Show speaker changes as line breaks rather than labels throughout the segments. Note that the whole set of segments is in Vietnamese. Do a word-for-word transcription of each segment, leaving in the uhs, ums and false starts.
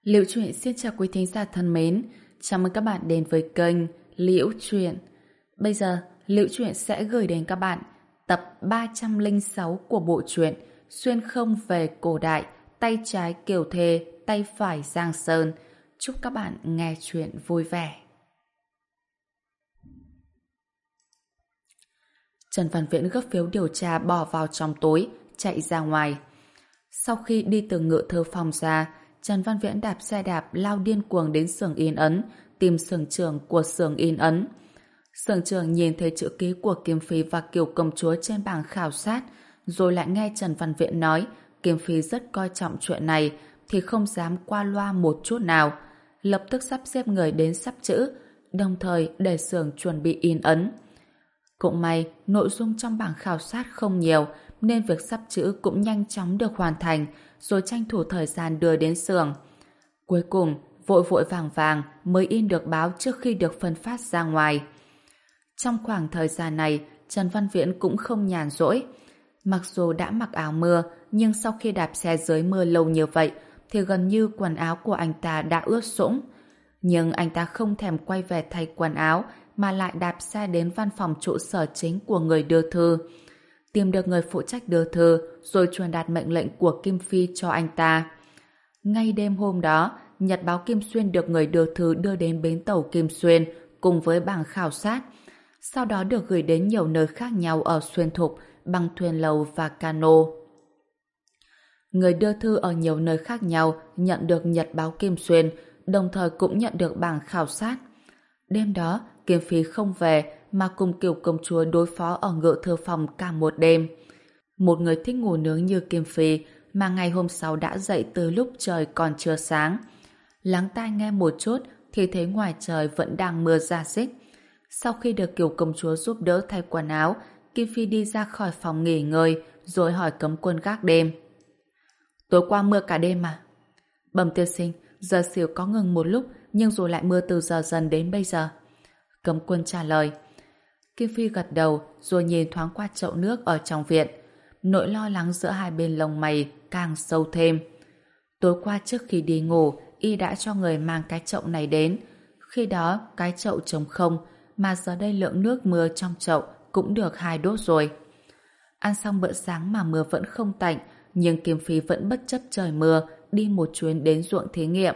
Liễu Chuyện xin chào quý thính giả thân mến, chào mừng các bạn đến với kênh Liễu Chuyện. Bây giờ, Liễu Chuyện sẽ gửi đến các bạn tập ba trăm lẻ sáu của bộ truyện Xuyên không về cổ đại, tay trái Kiều Thê, tay phải Giang Sơn. Chúc các bạn nghe chuyện vui vẻ. Trần Văn Viễn gấp phiếu điều tra bỏ vào trong túi, chạy ra ngoài. Sau khi đi từ ngự thư phòng ra, Trần Văn Viễn đạp xe đạp lao điên cuồng đến xưởng in ấn, tìm xưởng trưởng của xưởng in ấn. Xưởng trưởng nhìn thấy chữ ký của Kim Phi và Kiều công chúa trên bảng khảo sát, rồi lại nghe Trần Văn Viễn nói Kim Phi rất coi trọng chuyện này, thì không dám qua loa một chút nào. Lập tức sắp xếp người đến sắp chữ, đồng thời để xưởng chuẩn bị in ấn. Cũng may, nội dung trong bảng khảo sát không nhiều, nên việc sắp chữ cũng nhanh chóng được hoàn thành, rồi tranh thủ thời gian đưa đến xưởng. Cuối cùng, vội vội vàng vàng mới in được báo trước khi được phân phát ra ngoài. Trong khoảng thời gian này, Trần Văn Viễn cũng không nhàn rỗi. Mặc dù đã mặc áo mưa, nhưng sau khi đạp xe dưới mưa lâu như vậy, thì gần như quần áo của anh ta đã ướt sũng. Nhưng anh ta không thèm quay về thay quần áo, mà lại đạp xe đến văn phòng trụ sở chính của người đưa thư. Tìm được người phụ trách đưa thư, rồi truyền đạt mệnh lệnh của Kim Phi cho anh ta. Ngay đêm hôm đó, nhật báo Kim Xuyên được người đưa thư đưa đến bến tàu Kim Xuyên cùng với bảng khảo sát. Sau đó được gửi đến nhiều nơi khác nhau ở Xuyên Thục bằng thuyền lầu và cano. Người đưa thư ở nhiều nơi khác nhau nhận được nhật báo Kim Xuyên, đồng thời cũng nhận được bảng khảo sát. Đêm đó, Kim Phi không về mà cùng Kiều công chúa đối phó ở ngự thư phòng cả một đêm. Một người thích ngủ nướng như Kim Phi mà ngày hôm sau đã dậy từ lúc trời còn chưa sáng. Lắng tai nghe một chút thì thấy ngoài trời vẫn đang mưa rả rích. Sau khi được Kiều công chúa giúp đỡ thay quần áo, Kim Phi đi ra khỏi phòng nghỉ ngơi rồi hỏi cấm quân gác đêm. Tối qua mưa cả đêm mà. Bẩm tiên sinh, giờ xỉu có ngừng một lúc nhưng rồi lại mưa từ giờ dần đến bây giờ. Cấm quân trả lời. Kim Phi gật đầu rồi nhìn thoáng qua chậu nước ở trong viện. Nỗi lo lắng giữa hai bên lông mày càng sâu thêm. Tối qua trước khi đi ngủ, y đã cho người mang cái chậu này đến. Khi đó cái chậu trống không, mà giờ đây lượng nước mưa trong chậu cũng được hai đốt rồi. Ăn xong bữa sáng mà mưa vẫn không tạnh, nhưng Kim Phi vẫn bất chấp trời mưa đi một chuyến đến ruộng thí nghiệm.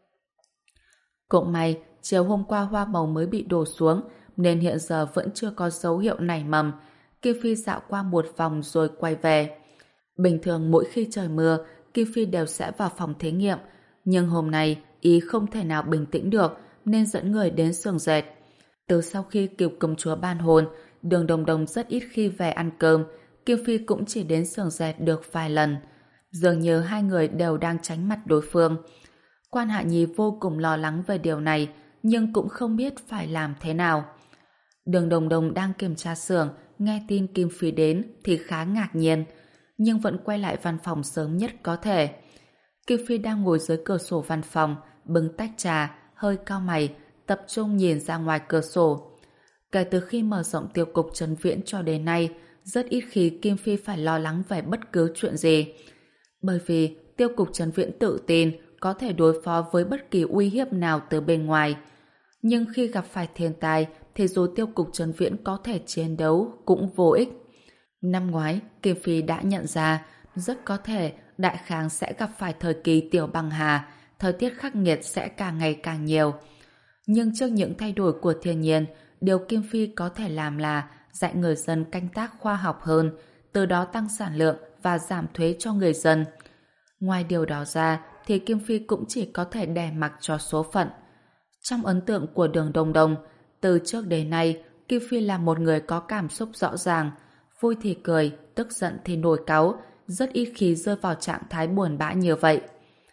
Cũng may chiều hôm qua hoa màu mới bị đổ xuống, nên hiện giờ vẫn chưa có dấu hiệu nảy mầm. Kim Phi dạo qua một vòng rồi quay về. Bình thường mỗi khi trời mưa, Kim Phi đều sẽ vào phòng thí nghiệm, nhưng hôm nay ý không thể nào bình tĩnh được nên dẫn người đến xưởng dệt. Từ sau khi Kiều công chúa ban hôn, Đường Đồng Đồng rất ít khi về ăn cơm, Kim Phi cũng chỉ đến xưởng dệt được vài lần. Dường như hai người đều đang tránh mặt đối phương. Quan Hạ Nhi vô cùng lo lắng về điều này, nhưng cũng không biết phải làm thế nào. Đường Đồng Đồng đang kiểm tra xưởng, nghe tin Kim Phi đến thì khá ngạc nhiên, nhưng vẫn quay lại văn phòng sớm nhất có thể. Kim Phi đang ngồi dưới cửa sổ văn phòng, bưng tách trà, hơi cau mày, tập trung nhìn ra ngoài cửa sổ. Kể từ khi mở rộng tiêu cục Trấn Viễn cho đến nay, rất ít khi Kim Phi phải lo lắng về bất cứ chuyện gì. Bởi vì tiêu cục Trấn Viễn tự tin có thể đối phó với bất kỳ uy hiếp nào từ bên ngoài. Nhưng khi gặp phải thiên tai thì dù tiêu cục Trấn Viễn có thể chiến đấu cũng vô ích. Năm ngoái, Kim Phi đã nhận ra rất có thể Đại Khang sẽ gặp phải thời kỳ tiểu băng hà, thời tiết khắc nghiệt sẽ càng ngày càng nhiều. Nhưng trước những thay đổi của thiên nhiên, điều Kim Phi có thể làm là dạy người dân canh tác khoa học hơn, từ đó tăng sản lượng và giảm thuế cho người dân. Ngoài điều đó ra, thì Kim Phi cũng chỉ có thể đè mặc cho số phận. Trong ấn tượng của Đường Đồng Đồng, từ trước đến nay, Kim Phi là một người có cảm xúc rõ ràng, vui thì cười, tức giận thì nổi cáu, rất ít khi rơi vào trạng thái buồn bã như vậy.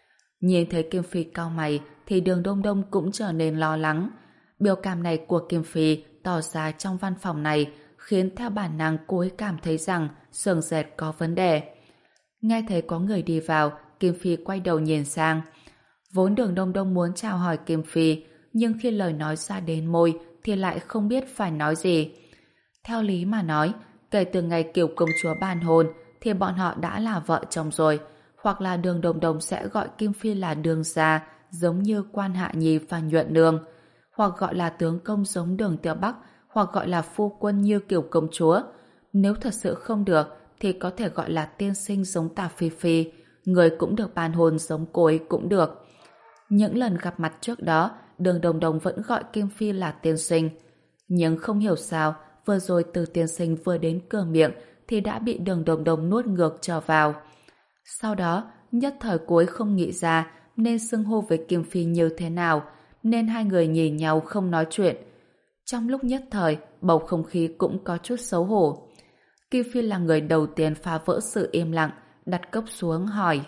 Nhìn thấy Kim Phi cau mày, thì Đường Đông Đông cũng trở nên lo lắng. Biểu cảm này của Kim Phi tỏ ra trong văn phòng này khiến theo bản năng cô ấy cảm thấy rằng xưởng dệt có vấn đề. Nghe thấy có người đi vào, Kim Phi quay đầu nhìn sang. Vốn Đường Đông Đông muốn chào hỏi Kim Phi, nhưng khi lời nói ra đến môi thì lại không biết phải nói gì. Theo lý mà nói, kể từ ngày Kiều công chúa ban hôn thì bọn họ đã là vợ chồng rồi, hoặc là Đường Đồng Đồng sẽ gọi Kim Phi là Đường gia, giống như Quan Hạ Nhi và Nhuận Nương, hoặc gọi là tướng công giống Đường Tiểu Bắc, hoặc gọi là phu quân như Kiều công chúa. Nếu thật sự không được thì có thể gọi là tiên sinh giống Tả Phi Phi, người cũng được ban hôn giống cô ấy cũng được. Những lần gặp mặt trước đó, Đường Đồng Đồng vẫn gọi Kim Phi là tiên sinh. Nhưng không hiểu sao, vừa rồi từ tiên sinh vừa đến cửa miệng thì đã bị Đường Đồng Đồng nuốt ngược trở vào. Sau đó, nhất thời cô ấy không nghĩ ra nên xưng hô với Kim Phi như thế nào, nên hai người nhìn nhau không nói chuyện. Trong lúc nhất thời, bầu không khí cũng có chút xấu hổ. Kim Phi là người đầu tiên phá vỡ sự im lặng, đặt cốc xuống hỏi.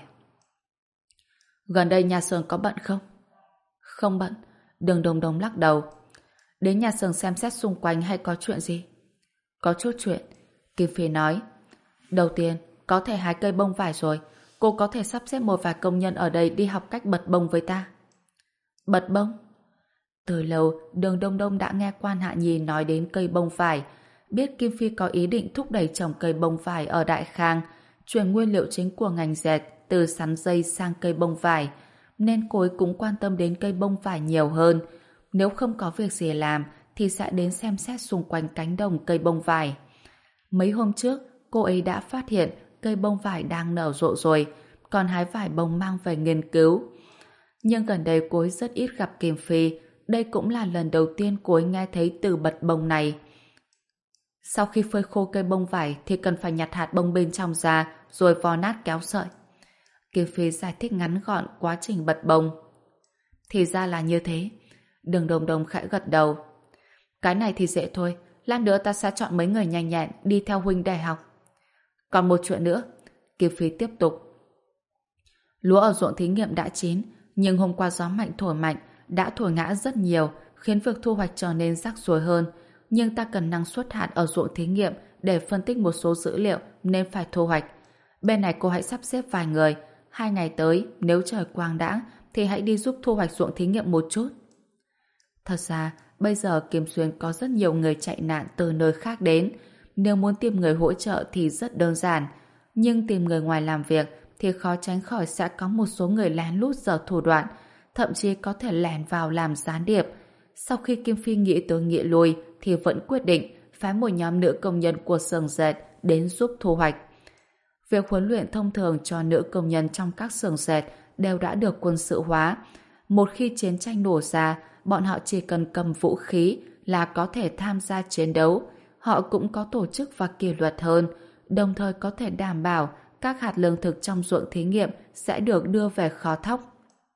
Gần đây nhà xưởng có bận không? Không bận. Đường Đồng Đồng lắc đầu. Đến nhà xưởng xem xét xung quanh hay có chuyện gì? Có chút chuyện. Kim Phi nói. Đầu tiên, có thể hái cây bông vải rồi. Cô có thể sắp xếp một vài công nhân ở đây đi học cách bật bông với ta. Bật bông? Từ lâu, Đường Đông Đông đã nghe Quan Hạ Nhi nói đến cây bông vải, biết Kim Phi có ý định thúc đẩy trồng cây bông vải ở Đại Khang, chuyển nguyên liệu chính của ngành dệt từ sắn dây sang cây bông vải, nên cô ấy cũng quan tâm đến cây bông vải nhiều hơn. Nếu không có việc gì làm, thì sẽ đến xem xét xung quanh cánh đồng cây bông vải. Mấy hôm trước, cô ấy đã phát hiện cây bông vải đang nở rộ rồi, còn hái vải bông mang về nghiên cứu. Nhưng gần đây cô ấy rất ít gặp Kim Phi, đây cũng là lần đầu tiên cô ấy nghe thấy từ bật bông này. Sau khi phơi khô cây bông vải thì cần phải nhặt hạt bông bên trong ra rồi vò nát kéo sợi. Kim Phi giải thích ngắn gọn quá trình bật bông. Thì ra là như thế. Đường Đồng Đồng khẽ gật đầu. Cái này thì dễ thôi, lát nữa ta sẽ chọn mấy người nhanh nhẹn đi theo huynh để học. Còn một chuyện nữa, Kim Phi tiếp tục. Lúa ở ruộng thí nghiệm đã chín, nhưng hôm qua gió mạnh thổi mạnh đã thổi ngã rất nhiều, khiến việc thu hoạch trở nên rắc rối hơn. Nhưng ta cần năng suất hạt ở ruộng thí nghiệm để phân tích một số dữ liệu nên phải thu hoạch. Bên này cô hãy sắp xếp vài người, hai ngày tới nếu trời quang đãng thì hãy đi giúp thu hoạch ruộng thí nghiệm một chút. Thật ra, bây giờ Kim Xuyên có rất nhiều người chạy nạn từ nơi khác đến. Nếu muốn tìm người hỗ trợ thì rất đơn giản. Nhưng tìm người ngoài làm việc thì khó tránh khỏi sẽ có một số người lén lút giở thủ đoạn, thậm chí có thể lẻn vào làm gián điệp. Sau khi Kim Phi nghĩ tới nghĩ lui thì vẫn quyết định phái một nhóm nữ công nhân của xưởng dệt đến giúp thu hoạch. Việc huấn luyện thông thường cho nữ công nhân trong các xưởng dệt đều đã được quân sự hóa. Một khi chiến tranh nổ ra, bọn họ chỉ cần cầm vũ khí là có thể tham gia chiến đấu. Họ cũng có tổ chức và kỷ luật hơn, đồng thời có thể đảm bảo các hạt lương thực trong ruộng thí nghiệm sẽ được đưa về kho thóc.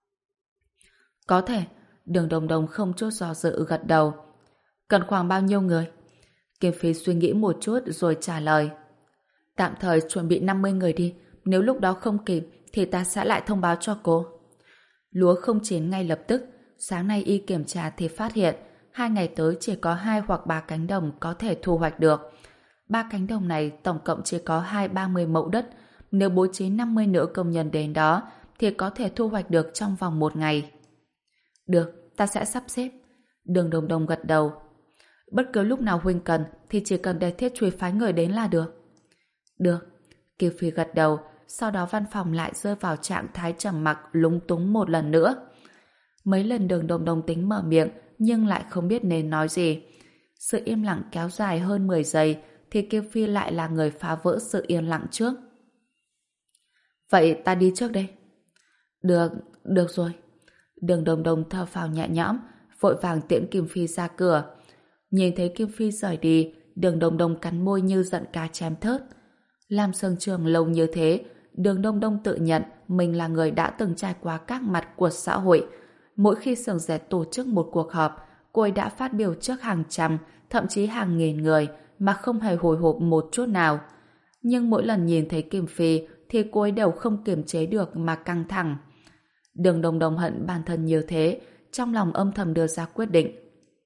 Có thể. Đường Đồng Đồng không chút do dự gật đầu. Cần khoảng bao nhiêu người? Kim Phi suy nghĩ một chút rồi trả lời. Tạm thời chuẩn bị năm mươi người đi. Nếu lúc đó không kịp thì ta sẽ lại thông báo cho cô. Lúa không chín ngay lập tức. Sáng nay y kiểm tra thì phát hiện hai ngày tới chỉ có hai hoặc ba cánh đồng có thể thu hoạch được. Ba cánh đồng này tổng cộng chỉ có hai ba mươi mẫu đất. Nếu bố trí năm mươi nữ công nhân đến đó thì có thể thu hoạch được trong vòng một ngày. Được, ta sẽ sắp xếp. Đường Đồng Đồng gật đầu. Bất cứ lúc nào huynh cần thì chỉ cần để Thiết Truy phái người đến là được. Được. Kiều Phi gật đầu, sau đó văn phòng lại rơi vào trạng thái trầm mặc lúng túng một lần nữa. Mấy lần Đường Đồng Đồng tính mở miệng nhưng lại không biết nên nói gì. Sự im lặng kéo dài hơn mười giây thì Kiều Phi lại là người phá vỡ sự yên lặng trước. Vậy ta đi trước đây. Được, được rồi. Đường Đồng Đồng thở phào nhẹ nhõm, vội vàng tiễn Kim Phi ra cửa. Nhìn thấy Kim Phi rời đi, Đường Đồng Đồng cắn môi như giận cá chém thớt. Làm sưởng trường lâu như thế, Đường Đông Đông tự nhận mình là người đã từng trải qua các mặt của xã hội. Mỗi khi xưởng dệt tổ chức một cuộc họp, cô ấy đã phát biểu trước hàng trăm, thậm chí hàng nghìn người mà không hề hồi hộp một chút nào. Nhưng mỗi lần nhìn thấy Kim Phi thì cô ấy đều không kiềm chế được mà căng thẳng. Đường Đồng Đồng hận bản thân như thế, trong lòng âm thầm đưa ra quyết định.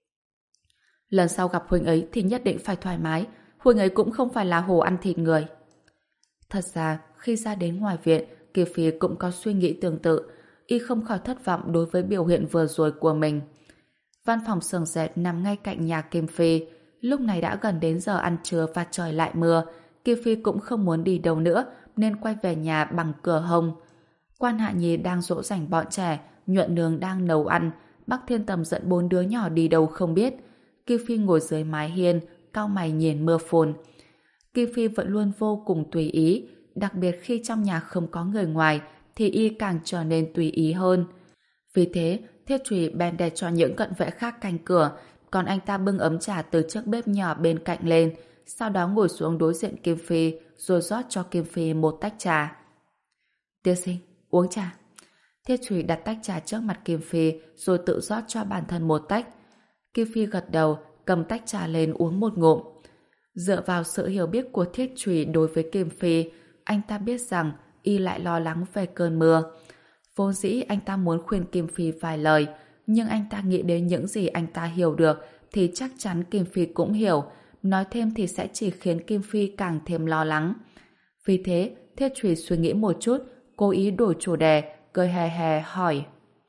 Lần sau gặp huynh ấy thì nhất định phải thoải mái, huynh ấy cũng không phải là hồ ăn thịt người. Thật ra, khi ra đến ngoài viện, Kiều Phi cũng có suy nghĩ tương tự, y không khỏi thất vọng đối với biểu hiện vừa rồi của mình. Văn phòng xưởng dệt nằm ngay cạnh nhà Kim Phi, lúc này đã gần đến giờ ăn trưa và trời lại mưa, Kiều Phi cũng không muốn đi đâu nữa nên quay về nhà bằng cửa hông. Quan Hạ Nhi đang dỗ dành bọn trẻ, Nhuận Nương đang nấu ăn, Bắc Thiên Tầm dẫn bốn đứa nhỏ đi đâu không biết. Kim Phi ngồi dưới mái hiên, cau mày nhìn mưa phùn. Kim Phi vẫn luôn vô cùng tùy ý, đặc biệt khi trong nhà không có người ngoài thì y càng trở nên tùy ý hơn. Vì thế, Thiết Trùy bèn để cho những cận vệ khác canh cửa, còn anh ta bưng ấm trà từ chiếc bếp nhỏ bên cạnh lên, sau đó ngồi xuống đối diện Kim Phi rồi rót cho Kim Phi một tách trà. Tiên sinh, uống trà. Thiết Trùy đặt tách trà trước mặt Kim Phi rồi tự rót cho bản thân một tách. Kim Phi gật đầu, cầm tách trà lên uống một ngụm. Dựa vào sự hiểu biết của Thiết Trùy đối với Kim Phi, anh ta biết rằng y lại lo lắng về cơn mưa. Vốn dĩ anh ta muốn khuyên Kim Phi vài lời, nhưng anh ta nghĩ đến những gì anh ta hiểu được thì chắc chắn Kim Phi cũng hiểu, nói thêm thì sẽ chỉ khiến Kim Phi càng thêm lo lắng. Vì thế, Thiết Trùy suy nghĩ một chút, cố ý đổi chủ đề, cười hề hề hỏi: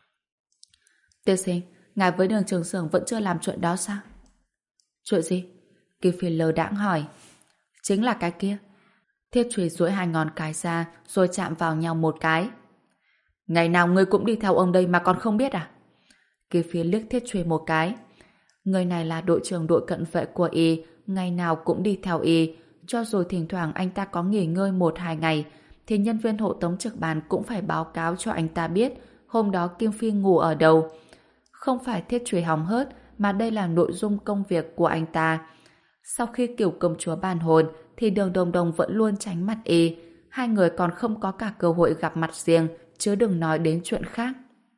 Tiên sinh, ngài với Đường Trường Sưởng vẫn chưa làm chuyện đó sao? Chuyện gì? Kim Phi lơ đãng hỏi. Chính là cái kia. Thiết Trùy duỗi hai ngón cái ra rồi chạm vào nhau một cái. Ngày nào ngươi cũng đi theo ông đây mà còn không biết à? Kim Phi liếc Thiết Trùy một cái. Người này là đội trưởng đội cận vệ của y, ngày nào cũng đi theo y, cho dù thỉnh thoảng anh ta có nghỉ ngơi một hai ngày thì nhân viên hộ tống trực ban cũng phải báo cáo cho anh ta biết hôm đó Kim Phi ngủ ở đâu. Không phải Thiết Trùy hỏng hớt, mà đây là nội dung công việc của anh ta. Sau khi Kiều công chúa bàn hồn thì Đường Đồng Đồng vẫn luôn tránh mặt y, hai người còn không có cả cơ hội gặp mặt riêng, chứ đừng nói đến chuyện khác.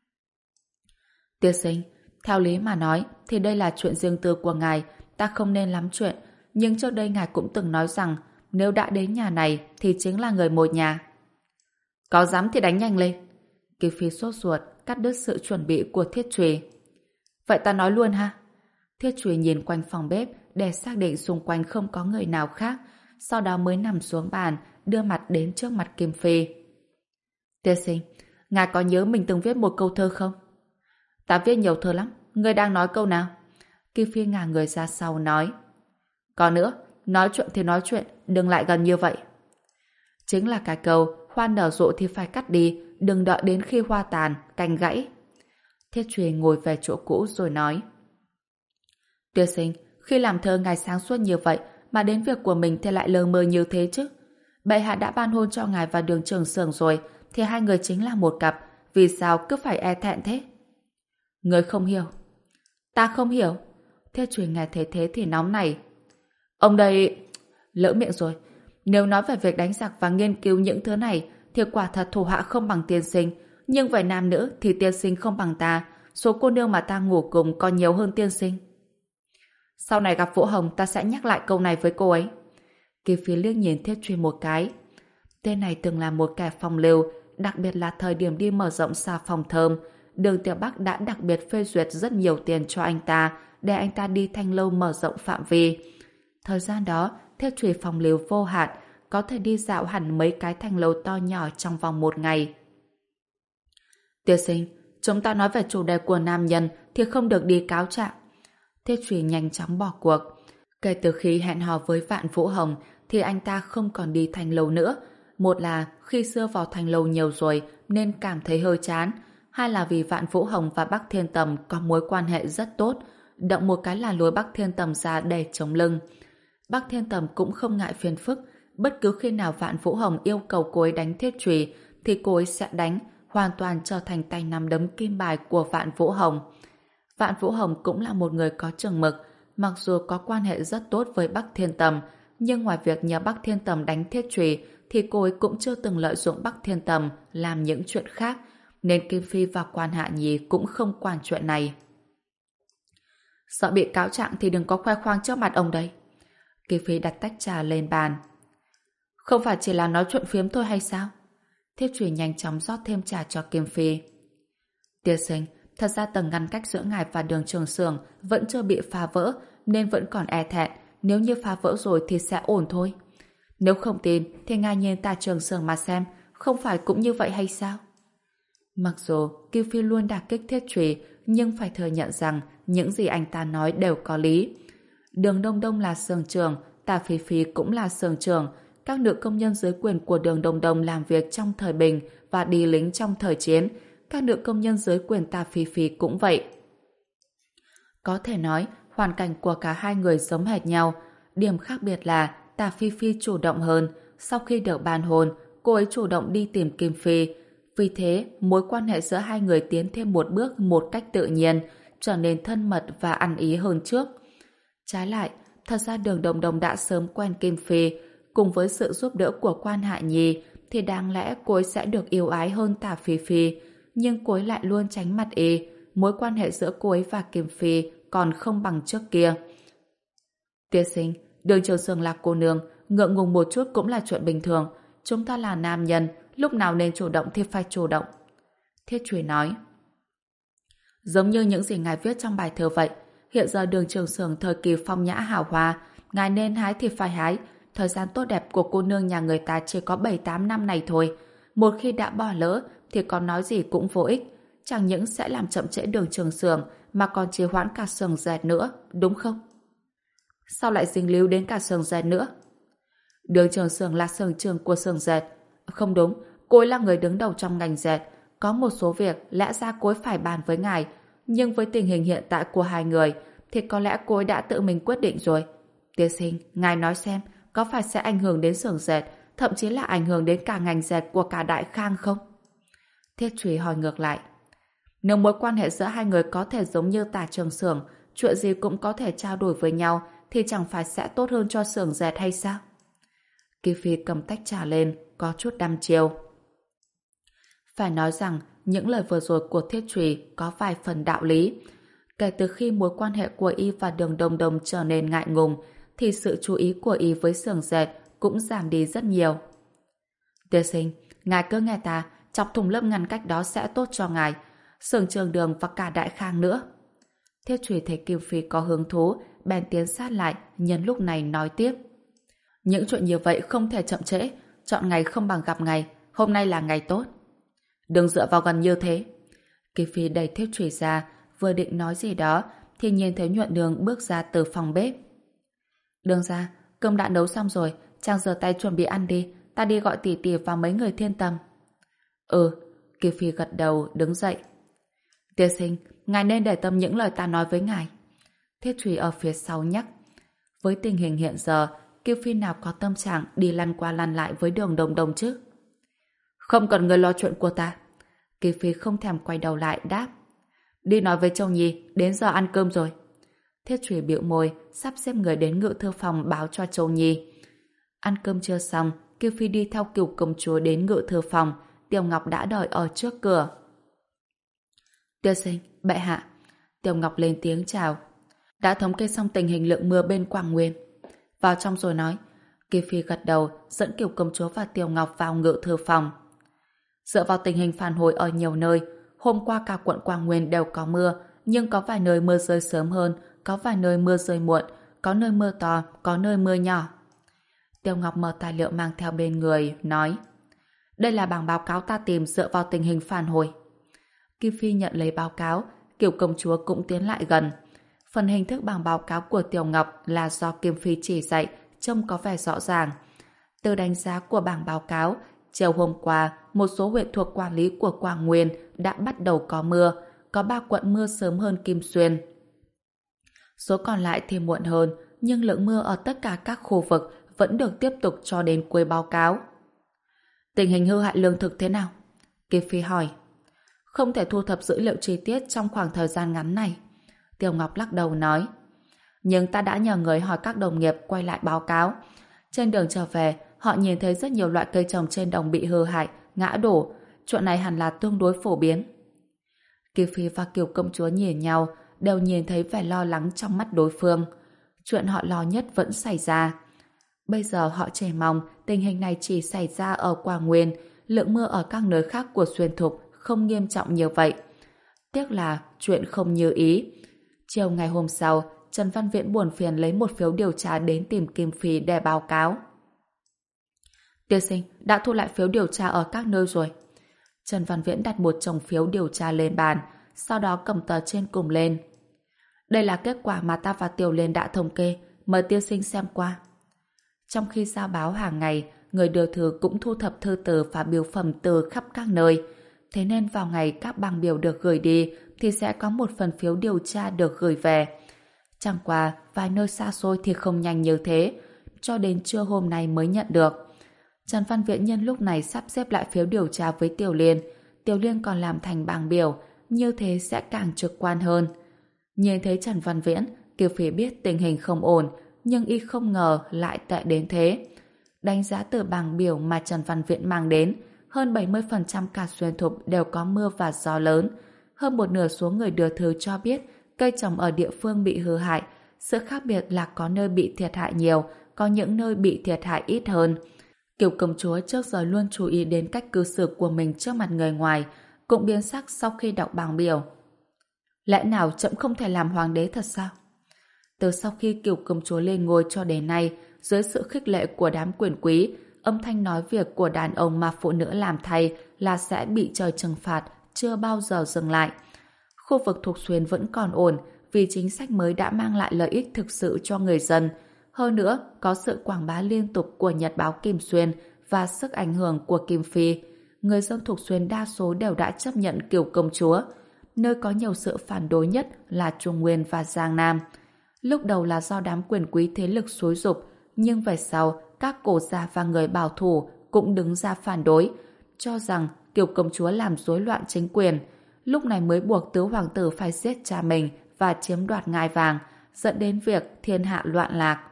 Tiên sinh, theo lý mà nói thì đây là chuyện riêng tư của ngài, ta không nên lắm chuyện, nhưng trước đây ngài cũng từng nói rằng nếu đã đến nhà này thì chính là người một nhà. Có dám thì đánh nhanh lên. Kim Phi sốt ruột cắt đứt sự chuẩn bị của Thiết Trùy. Vậy ta nói luôn ha. Thiết Trùy nhìn quanh phòng bếp để xác định xung quanh không có người nào khác, sau đó mới nằm xuống bàn, đưa mặt đến trước mặt Kim Phi. Tiên sinh, ngài có nhớ mình từng viết một câu thơ không? Ta viết nhiều thơ lắm, ngươi đang nói câu nào? Kim Phi ngả người ra sau nói. Còn nữa, nói chuyện thì nói chuyện, đừng lại gần như vậy. Chính là cái câu hoa nở rộ thì phải cắt đi, đừng đợi đến khi hoa tàn, cành gãy. Thiết Trùy ngồi về chỗ cũ rồi nói. Tiên sinh, khi làm thơ ngài sáng suốt như vậy mà đến việc của mình thì lại lờ mờ như thế chứ? Bệ hạ đã ban hôn cho ngài và Đường Trường Sưởng rồi thì hai người chính là một cặp, vì sao cứ phải e thẹn thế? Người không hiểu. Ta không hiểu. Thiết Trùy nghe thấy thế thì nóng này. Ông đây... Lỡ miệng rồi. Nếu nói về việc đánh giặc và nghiên cứu những thứ này thì quả thật thủ hạ không bằng tiên sinh, nhưng về nam nữ thì tiên sinh không bằng ta. Số cô nương mà ta ngủ cùng còn nhiều hơn tiên sinh. Sau này gặp Vũ Hồng ta sẽ nhắc lại câu này với cô ấy. Kim Phi liếc nhìn Thiết Trùy một cái. Tên này từng là một kẻ phong lưu, đặc biệt là thời điểm đi mở rộng xà phòng thơm. Đường Tiểu Bắc đã đặc biệt phê duyệt rất nhiều tiền cho anh ta để anh ta đi thanh lâu mở rộng phạm vi. Thời gian đó, Thiết Trùy phong lưu vô hạn, có thể đi dạo hẳn mấy cái thanh lâu to nhỏ trong vòng một ngày. Tiên sinh, chúng ta nói về chủ đề của nam nhân thì không được đi cáo trạng. Thiết Trùy nhanh chóng bỏ cuộc. Kể từ khi hẹn hò với Vạn Vũ Hồng thì anh ta không còn đi thanh lâu nữa. Một là khi xưa vào thanh lâu nhiều rồi nên cảm thấy hơi chán. Hai là vì Vạn Vũ Hồng và Bắc Thiên Tầm có mối quan hệ rất tốt. Động một cái là lôi Bắc Thiên Tầm ra để chống lưng. Bắc Thiên Tầm cũng không ngại phiền phức. Bất cứ khi nào Vạn Vũ Hồng yêu cầu cô ấy đánh Thiết Trùy thì cô ấy sẽ đánh, hoàn toàn trở thành tay nắm đấm kim bài của Vạn Vũ Hồng. Vạn Vũ Hồng cũng là một người có chừng mực, mặc dù có quan hệ rất tốt với Bắc Thiên Tầm, nhưng ngoài việc nhờ Bắc Thiên Tầm đánh Thiết Trùy thì cô ấy cũng chưa từng lợi dụng Bắc Thiên Tầm làm những chuyện khác, nên Kim Phi và Quan Hạ Nhi cũng không quản chuyện này. Sợ bị cáo trạng thì đừng có khoe khoang trước mặt ông đấy. Kim Phi đặt tách trà lên bàn. Không phải chỉ là nói chuyện phiếm thôi hay sao? Thiết Trùy nhanh chóng rót thêm trà cho Kim Phi. Tiên sinh, thật ra tầng ngăn cách giữa ngài và Đường Trường Sưởng vẫn chưa bị phá vỡ nên vẫn còn e thẹn. Nếu như phá vỡ rồi thì sẽ ổn thôi. Nếu không tin thì ngài nhìn ta Trường Sưởng mà xem, không phải cũng như vậy hay sao? Mặc dù Kim Phi luôn đả kích Thiết Trùy, nhưng phải thừa nhận rằng những gì anh ta nói đều có lý. Đường Đông Đông là xưởng trưởng, Tả Phi Phi cũng là xưởng trưởng. Các nữ công nhân dưới quyền của Đường Đông Đông làm việc trong thời bình và đi lính trong thời chiến. các nữ công nhân dưới quyền Tả Phi Phi cũng vậy. Có thể nói, hoàn cảnh của cả hai người giống hệt nhau. Điểm khác biệt là Tả Phi Phi chủ động hơn. Sau khi được ban hôn, cô ấy chủ động đi tìm Kim Phi. Vì thế, mối quan hệ giữa hai người tiến thêm một bước một cách tự nhiên, trở nên thân mật và ăn ý hơn trước. Trái lại, thật ra Đường Đồng Đồng đã sớm quen Kim Phi, cùng với sự giúp đỡ của Quan Hạ Nhi, thì đáng lẽ cô ấy sẽ được yêu ái hơn Tả Phi Phi, nhưng cô ấy lại luôn tránh mặt y. Mối quan hệ giữa cô ấy và Kim Phi còn không bằng trước kia. Tiên sinh, Đường Trường Sương là cô nương, ngượng ngùng một chút cũng là chuyện bình thường. Chúng ta là nam nhân, lúc nào nên chủ động thì phải chủ động. Thiết Truy nói. Giống như những gì ngài viết trong bài thơ vậy, hiện giờ Đường Trường Sương thời kỳ phong nhã hào hoa, ngài nên hái thì phải hái. Thời gian tốt đẹp của cô nương nhà người ta chỉ có bảy tám năm này thôi. Một khi đã bỏ lỡ thì còn nói gì cũng vô ích. Chẳng những sẽ làm chậm trễ Đường Trường Sương mà còn trì hoãn cả Sương Dệt nữa, đúng không? Sao lại dính líu đến cả Sương Dệt nữa? Đường Trường Sương là sưởng trưởng của Sương Dệt. Không đúng, cô ấy là người đứng đầu trong ngành dệt. Có một số việc lẽ ra cô ấy phải bàn với ngài, nhưng với tình hình hiện tại của hai người thì có lẽ cô ấy đã tự mình quyết định rồi. Tiên sinh, ngài nói xem, có phải sẽ ảnh hưởng đến xưởng dệt, thậm chí là ảnh hưởng đến cả ngành dệt của cả Đại Khang không? Thiết Truy hỏi ngược lại. Nếu mối quan hệ giữa hai người có thể giống như Tả Trường Sưởng, chuyện gì cũng có thể trao đổi với nhau, thì chẳng phải sẽ tốt hơn cho xưởng dệt hay sao? Kỳ Phi cầm tách trà lên, có chút đăm chiêu. Phải nói rằng, những lời vừa rồi của Thiết Truy có vài phần đạo lý. Kể từ khi mối quan hệ của y và Đường Đồng Đồng trở nên ngại ngùng, thì sự chú ý của y với xưởng dệt cũng giảm đi rất nhiều. Tiên sinh, ngài cứ nghe ta, chọc thùng lớp ngăn cách đó sẽ tốt cho ngài, xưởng Trường Đường và cả Đại Khang nữa. Thiết Truy thấy Kim Phi có hứng thú, bèn tiến sát lại, nhân lúc này nói tiếp. Những chuyện như vậy không thể chậm trễ, chọn ngày không bằng gặp ngày, hôm nay là ngày tốt. Đừng dựa vào gần như thế. Kim Phi đẩy Thiết Truy ra, vừa định nói gì đó, thì nhìn thấy Nhuận Đường bước ra từ phòng bếp. Đường ra, cơm đã nấu xong rồi, chàng rửa tay chuẩn bị ăn đi, ta đi gọi tỷ tỷ và mấy người Thiên Tâm. Ừ, Kim Phi gật đầu, đứng dậy. Tiên sinh, ngài nên để tâm những lời ta nói với ngài. Thiết Truy ở phía sau nhắc. Với tình hình hiện giờ, Kim Phi nào có tâm trạng đi lăn qua lăn lại với Đường Đồng Đồng chứ? Không cần người lo chuyện của ta. Kim Phi không thèm quay đầu lại đáp. Đi nói với Châu Nhi, đến giờ ăn cơm rồi. Thiết Truy bĩu môi, sắp xếp người đến ngự thư phòng báo cho Châu Nhi. Ăn cơm chưa xong, Kim Phi đi theo Cửu công chúa đến ngự thư phòng. Tiểu Ngọc đã đợi ở trước cửa. Tiên sinh, bệ hạ. Tiểu Ngọc lên tiếng chào. Đã thống kê xong tình hình lượng mưa bên Quảng Nguyên. Vào trong rồi nói. Kim Phi gật đầu, dẫn Cửu công chúa và Tiểu Ngọc vào ngự thư phòng. Dựa vào tình hình phản hồi ở nhiều nơi, hôm qua cả quận Quảng Nguyên đều có mưa, nhưng có vài nơi mưa rơi sớm hơn, có vài nơi mưa rơi muộn, có nơi mưa to, có nơi mưa nhỏ. Tiêu Ngọc mở tài liệu mang theo bên người, nói. Đây là bảng báo cáo ta tìm dựa vào tình hình phản hồi. Kim Phi nhận lấy báo cáo, Cửu công chúa cũng tiến lại gần. Phần hình thức bảng báo cáo của Tiểu Ngọc là do Kim Phi chỉ dạy, trông có vẻ rõ ràng. Từ đánh giá của bảng báo cáo, chiều hôm qua, một số huyện thuộc quản lý của Quảng Nguyên đã bắt đầu có mưa, có ba quận mưa sớm hơn Kim Xuyên. Số còn lại thì muộn hơn, nhưng lượng mưa ở tất cả các khu vực vẫn được tiếp tục cho đến cuối báo cáo. Tình hình hư hại lương thực thế nào? Kim Phi hỏi. Không thể thu thập dữ liệu chi tiết trong khoảng thời gian ngắn này. Tiêu Ngọc lắc đầu nói. Nhưng ta đã nhờ người hỏi các đồng nghiệp quay lại báo cáo. Trên đường trở về, họ nhìn thấy rất nhiều loại cây trồng trên đồng bị hư hại, ngã đổ. Chuyện này hẳn là tương đối phổ biến. Kim Phi và Kiều công chúa nhìn nhau, đều nhìn thấy vẻ lo lắng trong mắt đối phương. Chuyện họ lo nhất vẫn xảy ra. Bây giờ họ chỉ mong tình hình này chỉ xảy ra ở Quảng Nguyên, lượng mưa ở các nơi khác của Xuyên Thục không nghiêm trọng như vậy. Tiếc là chuyện không như ý. Chiều ngày hôm sau, Trần Văn Viễn buồn phiền lấy một phiếu điều tra đến tìm Kim Phi để báo cáo. Tiên sinh, đã thu lại phiếu điều tra ở các nơi rồi. Trần Văn Viễn đặt một chồng phiếu điều tra lên bàn, sau đó cầm tờ trên cùng lên. Đây là kết quả mà ta và Tiểu Liên đã thống kê, mời tiên sinh xem qua. Trong khi giao báo hàng ngày, người đưa thư cũng thu thập thư từ và biếu phẩm từ khắp các nơi. thế nên vào ngày các bảng biểu được gửi đi thì sẽ có một phần phiếu điều tra được gửi về. Chẳng qua vài nơi xa xôi thì không nhanh như thế, cho đến trưa hôm nay mới nhận được. Trần Văn Viễn nhân lúc này sắp xếp lại phiếu điều tra với Tiểu Liên. Tiểu Liên còn làm thành bảng biểu, như thế sẽ càng trực quan hơn. Nhìn thấy Trần Văn Viễn, Kiều Phi biết tình hình không ổn, nhưng y không ngờ lại tệ đến thế. Đánh giá từ bảng biểu mà Trần Văn Viễn mang đến, hơn bảy mươi phần trăm cả Xuyên Thục đều có mưa và gió lớn. Hơn một nửa số người đưa thư cho biết cây trồng ở địa phương bị hư hại. Sự khác biệt là có nơi bị thiệt hại nhiều, có những nơi bị thiệt hại ít hơn. Kiều công chúa trước giờ luôn chú ý đến cách cư xử của mình trước mặt người ngoài, cũng biến sắc sau khi đọc bảng biểu. Lẽ nào trẫm không thể làm hoàng đế thật sao? Từ sau khi Kiều công chúa lên ngôi cho đến nay, dưới sự khích lệ của đám quyền quý, âm thanh nói việc của đàn ông mà phụ nữ làm thay là sẽ bị trời trừng phạt, chưa bao giờ dừng lại. Khu vực Thục Xuyên vẫn còn ổn vì chính sách mới đã mang lại lợi ích thực sự cho người dân. Hơn nữa, có sự quảng bá liên tục của Nhật báo Kim Xuyên và sức ảnh hưởng của Kim Phi. Người dân Thục Xuyên đa số đều đã chấp nhận Kiều công chúa. Nơi có nhiều sự phản đối nhất là Trung Nguyên và Giang Nam. Lúc đầu là do đám quyền quý thế lực xúi giục, nhưng về sau, các cổ gia và người bảo thủ cũng đứng ra phản đối, cho rằng Kiều công chúa làm rối loạn chính quyền. Lúc này mới buộc tứ hoàng tử phải giết cha mình và chiếm đoạt ngai vàng, dẫn đến việc thiên hạ loạn lạc.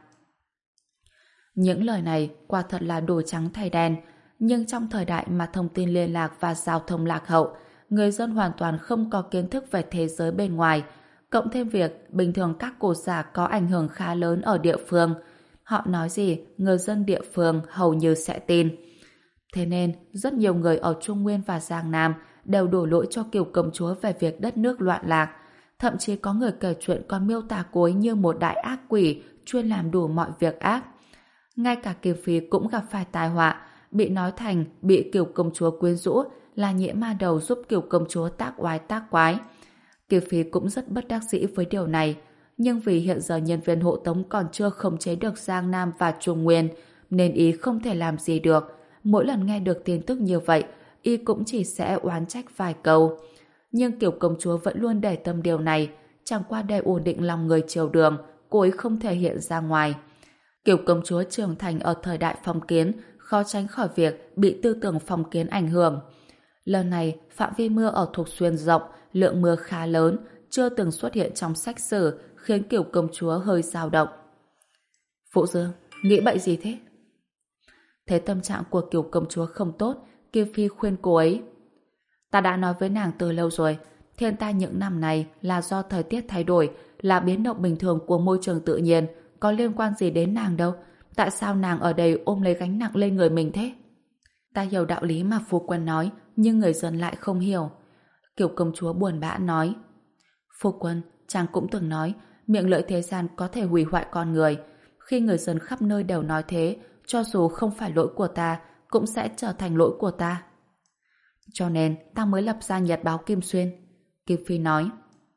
Những lời này quả thật là đổi trắng thay đen, nhưng trong thời đại mà thông tin liên lạc và giao thông lạc hậu, người dân hoàn toàn không có kiến thức về thế giới bên ngoài, cộng thêm việc bình thường các cổ giả có ảnh hưởng khá lớn ở địa phương. Họ nói gì, người dân địa phương hầu như sẽ tin. Thế nên, rất nhiều người ở Trung Nguyên và Giang Nam đều đổ lỗi cho Kiều công chúa về việc đất nước loạn lạc. Thậm chí có người kể chuyện còn miêu tả cô ấy như một đại ác quỷ chuyên làm đủ mọi việc ác. Ngay cả Kiều Phi cũng gặp phải tai họa, bị nói thành bị Kiều công chúa quyến rũ, là nhĩa ma đầu giúp Kiều công chúa tác oai tác quái. Kiều Phi cũng rất bất đắc dĩ với điều này, nhưng vì hiện giờ nhân viên hộ tống còn chưa khống chế được Giang Nam và Trung Nguyên, nên y không thể làm gì được. Mỗi lần nghe được tin tức như vậy, y cũng chỉ sẽ oán trách vài câu. Nhưng Kiều công chúa vẫn luôn để tâm điều này, chẳng qua để ổn định lòng người triều đường, cô ấy không thể hiện ra ngoài. Kiều công chúa trưởng thành ở thời đại phong kiến, khó tránh khỏi việc bị tư tưởng phong kiến ảnh hưởng. Lần này, phạm vi mưa ở Thục Xuyên rộng, lượng mưa khá lớn, chưa từng xuất hiện trong sách sử, khiến Kiều công chúa hơi dao động. Phụ Dương, nghĩ bậy gì thế? Thấy tâm trạng của Kiều công chúa không tốt, Kiều Phi khuyên cô ấy. Ta đã nói với nàng từ lâu rồi, thiên tai những năm này là do thời tiết thay đổi, là biến động bình thường của môi trường tự nhiên, có liên quan gì đến nàng đâu. Tại sao nàng ở đây ôm lấy gánh nặng lên người mình thế? Ta hiểu đạo lý mà phu quân nói, nhưng người dân lại không hiểu. Kiều công chúa buồn bã nói. Phu quân, chàng cũng từng nói, miệng lưỡi thế gian có thể hủy hoại con người. Khi người dân khắp nơi đều nói thế, cho dù không phải lỗi của ta, cũng sẽ trở thành lỗi của ta. Cho nên, ta mới lập ra Nhật báo Kim Xuyên. Kim Phi nói.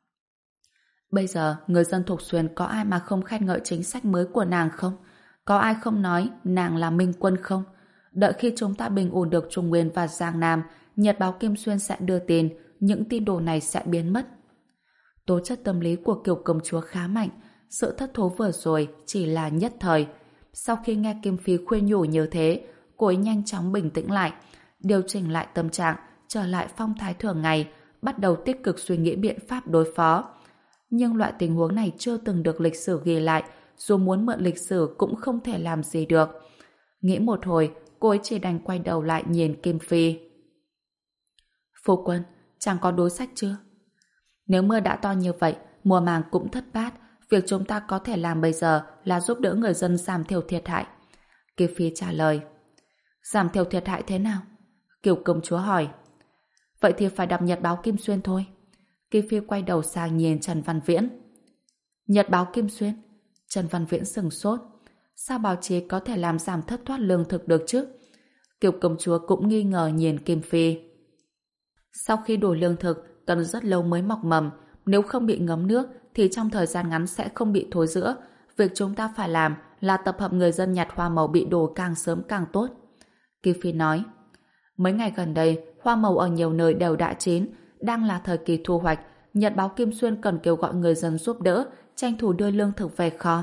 Bây giờ, người dân Thục Xuyên có ai mà không khen ngợi chính sách mới của nàng không? Có ai không nói nàng là minh quân không? Đợi khi chúng ta bình ổn được Trung Nguyên và Giang Nam, Nhật báo Kim Xuyên sẽ đưa tin, những tin đồn này sẽ biến mất. Tố chất tâm lý của Kiều công chúa khá mạnh, sự thất thố vừa rồi chỉ là nhất thời. Sau khi nghe Kim Phi khuyên nhủ như thế, cô ấy nhanh chóng bình tĩnh lại, điều chỉnh lại tâm trạng, trở lại phong thái thường ngày, bắt đầu tích cực suy nghĩ biện pháp đối phó. Nhưng loại tình huống này chưa từng được lịch sử ghi lại, dù muốn mượn lịch sử cũng không thể làm gì được. Nghĩ một hồi, cô ấy chỉ đành quay đầu lại nhìn Kim Phi. Phu quân, chàng có đối sách chưa? Nếu mưa đã to như vậy, mùa màng cũng thất bát, việc chúng ta có thể làm bây giờ là giúp đỡ người dân giảm thiểu thiệt hại. Kim Phi trả lời. Giảm thiểu thiệt hại thế nào? Kiều công chúa hỏi. Vậy thì phải đọc Nhật báo Kim Xuyên thôi. Kim Phi quay đầu sang nhìn Trần Văn Viễn. Nhật báo Kim Xuyên? Trần Văn Viễn sừng sốt. Sao báo chí có thể làm giảm thất thoát lương thực được chứ? Kiều công chúa cũng nghi ngờ nhìn Kim Phi. Sau khi đổ lương thực, cần rất lâu mới mọc mầm. Nếu không bị ngấm nước, thì trong thời gian ngắn sẽ không bị thối rữa. Việc chúng ta phải làm là tập hợp người dân nhặt hoa màu bị đổ càng sớm càng tốt. Kim Phi nói. Mấy ngày gần đây, hoa màu ở nhiều nơi đều đã chín, đang là thời kỳ thu hoạch. Nhật báo Kim Xuyên cần kêu gọi người dân giúp đỡ, tranh thủ đưa lương thực về kho.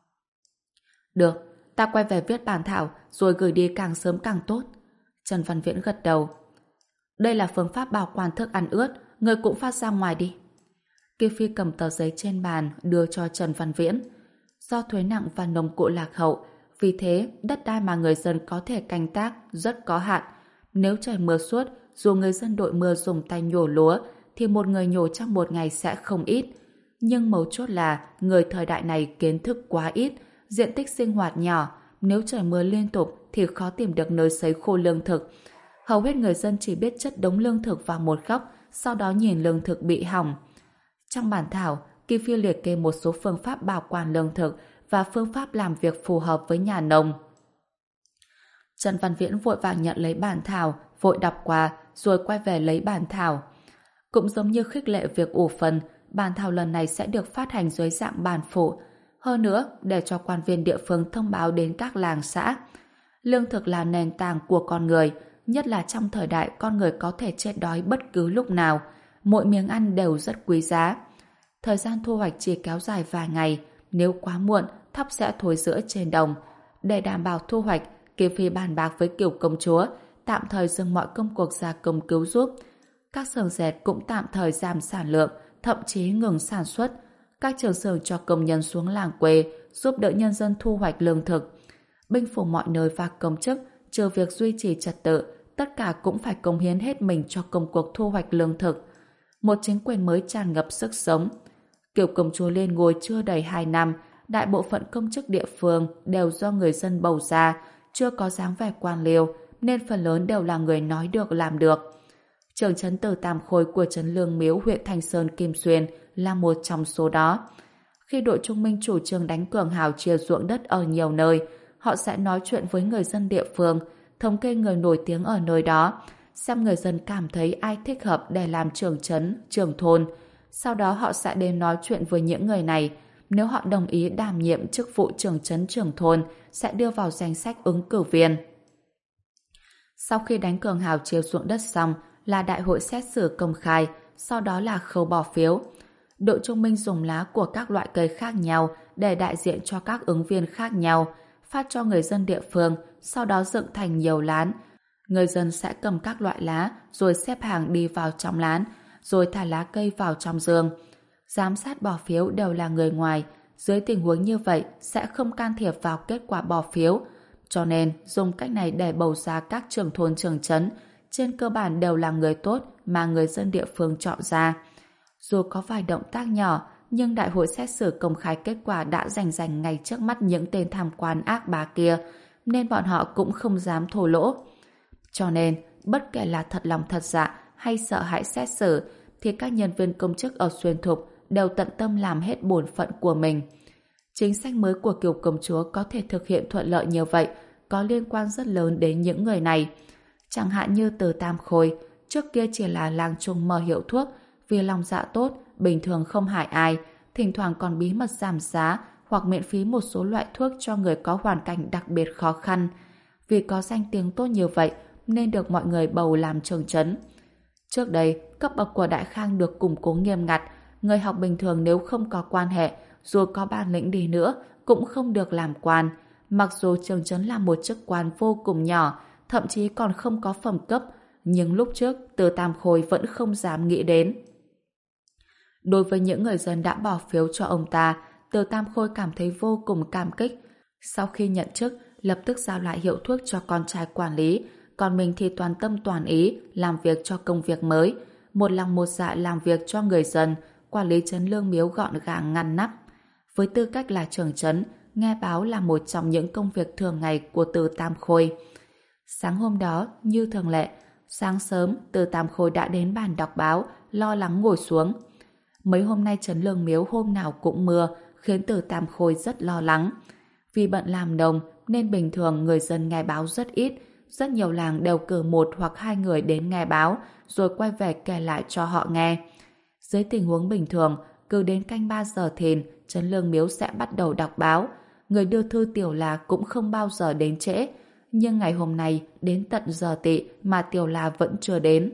Được, ta quay về viết bản thảo rồi gửi đi càng sớm càng tốt. Trần Văn Viễn gật đầu. Đây là phương pháp bảo quản thức ăn ướt, người cũng phát ra ngoài đi. Kiều Phi cầm tờ giấy trên bàn đưa cho Trần Văn Viễn. Do thuế nặng và nồng cụ lạc hậu, vì thế đất đai mà người dân có thể canh tác rất có hạn. Nếu trời mưa suốt, dù người dân đội mưa dùng tay nhổ lúa, thì một người nhổ trong một ngày sẽ không ít. Nhưng mấu chốt là người thời đại này kiến thức quá ít, diện tích sinh hoạt nhỏ, nếu trời mưa liên tục thì khó tìm được nơi sấy khô lương thực. Hầu hết người dân chỉ biết chất đống lương thực vào một góc, sau đó nhìn lương thực bị hỏng. Trong bản thảo, Kim Phi liệt kê một số phương pháp bảo quản lương thực và phương pháp làm việc phù hợp với nhà nông. Trần Văn Viễn vội vàng nhận lấy bản thảo, vội đọc qua, rồi quay về lấy bản thảo. Cũng giống như khích lệ việc ủ phần, bản thảo lần này sẽ được phát hành dưới dạng bản phụ. Hơn nữa, để cho quan viên địa phương thông báo đến các làng xã. Lương thực là nền tảng của con người, nhất là trong thời đại con người có thể chết đói bất cứ lúc nào. Mỗi miếng ăn đều rất quý giá. Thời gian thu hoạch chỉ kéo dài vài ngày, nếu quá muộn, thóc sẽ thối rữa trên đồng. Để đảm bảo thu hoạch, Kiều Phi bàn bạc với Kiều công chúa, tạm thời dừng mọi công cuộc gia công cứu giúp. Các xưởng dệt cũng tạm thời giảm sản lượng, thậm chí ngừng sản xuất. Các trường xưởng cho công nhân xuống làng quê, giúp đỡ nhân dân thu hoạch lương thực. Binh phủ mọi nơi và công chức, trừ việc duy trì trật tự, tất cả cũng phải cống hiến hết mình cho công cuộc thu hoạch lương thực. Một chính quyền mới tràn ngập sức sống. Kiều công chúa lên ngôi chưa đầy hai năm, đại bộ phận công chức địa phương đều do người dân bầu ra, chưa có dáng vẻ quan liêu, nên phần lớn đều là người nói được làm được. Trưởng trấn Từ Tam Khôi của trấn Lương Miếu, huyện Thanh Sơn, Kim Xuyên là một trong số đó. Khi đội Trung Minh chủ trương đánh Cường Hào chia ruộng đất ở nhiều nơi, họ sẽ nói chuyện với người dân địa phương, thống kê người nổi tiếng ở nơi đó, xem người dân cảm thấy ai thích hợp để làm trưởng trấn, trưởng thôn. Sau đó họ sẽ đến nói chuyện với những người này. Nếu họ đồng ý đảm nhiệm chức vụ trưởng trấn, trưởng thôn, sẽ đưa vào danh sách ứng cử viên. Sau khi đánh Cường Hào chia ruộng đất xong, là đại hội xét xử công khai, sau đó là khâu bỏ phiếu. Đội Trung Minh dùng lá của các loại cây khác nhau để đại diện cho các ứng viên khác nhau, phát cho người dân địa phương, sau đó dựng thành nhiều lán. Người dân sẽ cầm các loại lá rồi xếp hàng đi vào trong lán, rồi thả lá cây vào trong giường. Giám sát bỏ phiếu đều là người ngoài, dưới tình huống như vậy sẽ không can thiệp vào kết quả bỏ phiếu. Cho nên dùng cách này để bầu ra các trưởng thôn, trưởng trấn, trên cơ bản đều là người tốt mà người dân địa phương chọn ra. Dù có vài động tác nhỏ, nhưng đại hội xét xử công khai kết quả đã rành rành ngay trước mắt những tên tham quan ác bá kia, nên bọn họ cũng không dám thô lỗ. Cho nên, bất kể là thật lòng thật dạ hay sợ hãi xét xử, thì các nhân viên công chức ở Xuyên Thục đều tận tâm làm hết bổn phận của mình. Chính sách mới của Kiều công chúa có thể thực hiện thuận lợi như vậy, có liên quan rất lớn đến những người này. Chẳng hạn như Từ Tam Khôi, trước kia chỉ là làng chung mở hiệu thuốc, vì lòng dạ tốt, bình thường không hại ai, thỉnh thoảng còn bí mật giảm giá hoặc miễn phí một số loại thuốc cho người có hoàn cảnh đặc biệt khó khăn. Vì có danh tiếng tốt như vậy, nên được mọi người bầu làm trưởng trấn. Trước đây, cấp bậc của Đại Khang được củng cố nghiêm ngặt, người học bình thường nếu không có quan hệ, dù có bản lĩnh đi nữa, cũng không được làm quan. Mặc dù trưởng trấn là một chức quan vô cùng nhỏ, thậm chí còn không có phẩm cấp, nhưng lúc trước Từ Tam Khôi vẫn không dám nghĩ đến. Đối với những người dân đã bỏ phiếu cho ông ta, Từ Tam Khôi cảm thấy vô cùng cảm kích. Sau khi nhận chức, lập tức giao lại hiệu thuốc cho con trai quản lý, còn mình thì toàn tâm toàn ý làm việc cho công việc mới, một lòng một dạ làm việc cho người dân, quản lý trấn Lương Miếu gọn gàng ngăn nắp. Với tư cách là trưởng trấn, nghe báo là một trong những công việc thường ngày của Từ Tam Khôi. Sáng hôm đó, như thường lệ, sáng sớm Từ Tam Khôi đã đến bàn đọc báo, lo lắng ngồi xuống. Mấy hôm nay trấn Lương Miếu hôm nào cũng mưa, khiến Từ Tam Khôi rất lo lắng. Vì bận làm đồng nên bình thường người dân nghe báo rất ít, rất nhiều làng đều cử một hoặc hai người đến nghe báo rồi quay về kể lại cho họ nghe. Dưới tình huống bình thường, cứ đến canh ba giờ thìn, trấn Lương Miếu sẽ bắt đầu đọc báo. Người đưa thư tiểu là cũng không bao giờ đến trễ. nhưng ngày hôm nay đến tận giờ tị mà Tiểu La vẫn chưa đến.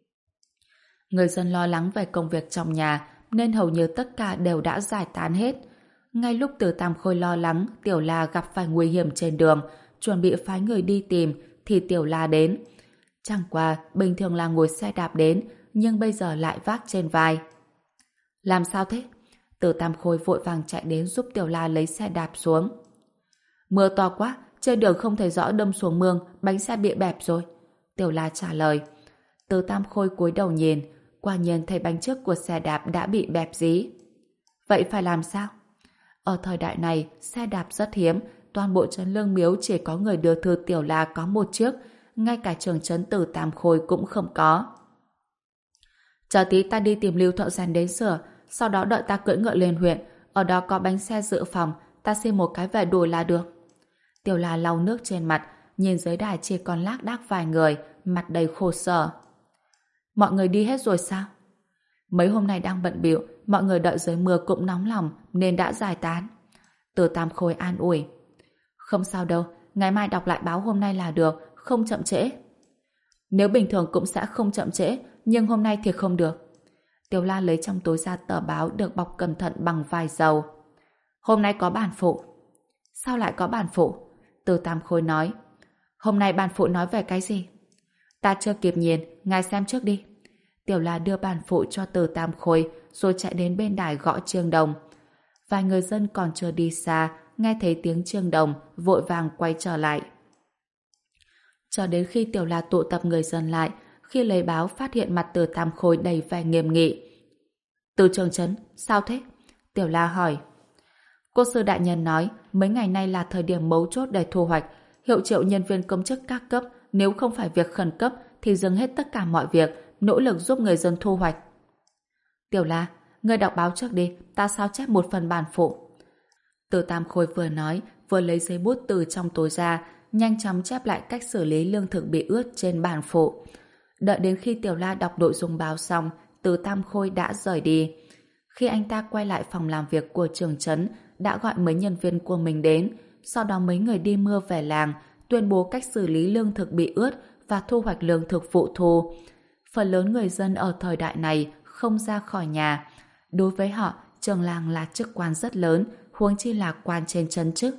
Người dân lo lắng về công việc trong nhà nên hầu như tất cả đều đã giải tán hết. Ngay lúc Từ Tam Khôi lo lắng Tiểu La gặp phải nguy hiểm trên đường, chuẩn bị phái người đi tìm, thì Tiểu La đến. Chẳng qua bình thường là ngồi xe đạp đến, nhưng bây giờ lại vác trên vai. Làm sao thế? Từ Tam Khôi vội vàng chạy đến giúp Tiểu La lấy xe đạp xuống. Mưa to quá, trên đường không thấy rõ đâm xuống mương, bánh xe bị bẹp rồi. Tiểu La trả lời. Từ Tam Khôi cúi đầu nhìn, quả nhiên thấy bánh trước của xe đạp đã bị bẹp dí. Vậy phải làm sao? Ở thời đại này, xe đạp rất hiếm, toàn bộ trấn Lương Miếu chỉ có người đưa thư Tiểu La có một chiếc, ngay cả trường trấn Từ Tam Khôi cũng không có. Chờ tí ta đi tìm Lưu thợ rèn đến sửa, sau đó đợi ta cưỡi ngựa lên huyện, ở đó có bánh xe dự phòng, ta xin một cái về đùi là được. Tiểu La lau nước trên mặt, nhìn dưới đài chỉ còn lác đác vài người, mặt đầy khổ sở. Mọi người đi hết rồi sao? Mấy hôm nay đang bận bịu, mọi người đợi dưới mưa cũng nóng lòng nên đã giải tán. Từ Tam Khôi an ủi. Không sao đâu, ngày mai đọc lại báo hôm nay là được, không chậm trễ. Nếu bình thường cũng sẽ không chậm trễ, nhưng hôm nay thì không được. Tiểu La lấy trong túi ra tờ báo được bọc cẩn thận bằng vải dầu. Hôm nay có bản phụ. Sao lại có bản phụ? Từ Tam Khôi nói. Hôm nay bản phụ nói về cái gì? Ta chưa kịp nhìn, ngài xem trước đi. Tiểu La đưa bản phụ cho Từ Tam Khôi rồi chạy đến bên đài gõ chiêng đồng. Vài người dân còn chưa đi xa, nghe thấy tiếng chiêng đồng, vội vàng quay trở lại. Cho đến khi Tiểu La tụ tập người dân lại, khi lấy báo phát hiện mặt Từ Tam Khôi đầy vẻ nghiêm nghị. Từ Trường Trấn, sao thế? Tiểu La hỏi. Cô sư đại nhân nói, mấy ngày nay là thời điểm mấu chốt để thu hoạch, hiệu triệu nhân viên công chức các cấp, nếu không phải việc khẩn cấp thì dừng hết tất cả mọi việc, nỗ lực giúp người dân thu hoạch. Tiểu La, ngươi đọc báo trước đi, ta sao chép một phần bản phụ. Từ Tam Khôi vừa nói, vừa lấy giấy bút từ trong túi ra, nhanh chóng chép lại cách xử lý lương thực bị ướt trên bản phụ. Đợi đến khi Tiểu La đọc nội dung báo xong, Từ Tam Khôi đã rời đi. Khi anh ta quay lại phòng làm việc của trường trấn, đã gọi mấy nhân viên của mình đến, sau đó mấy người đi mưa về làng, tuyên bố cách xử lý lương thực bị ướt và thu hoạch lương thực vụ thu. Phần lớn người dân ở thời đại này không ra khỏi nhà. Đối với họ, trường làng là chức quan rất lớn, huống chi là quan trên trấn chức.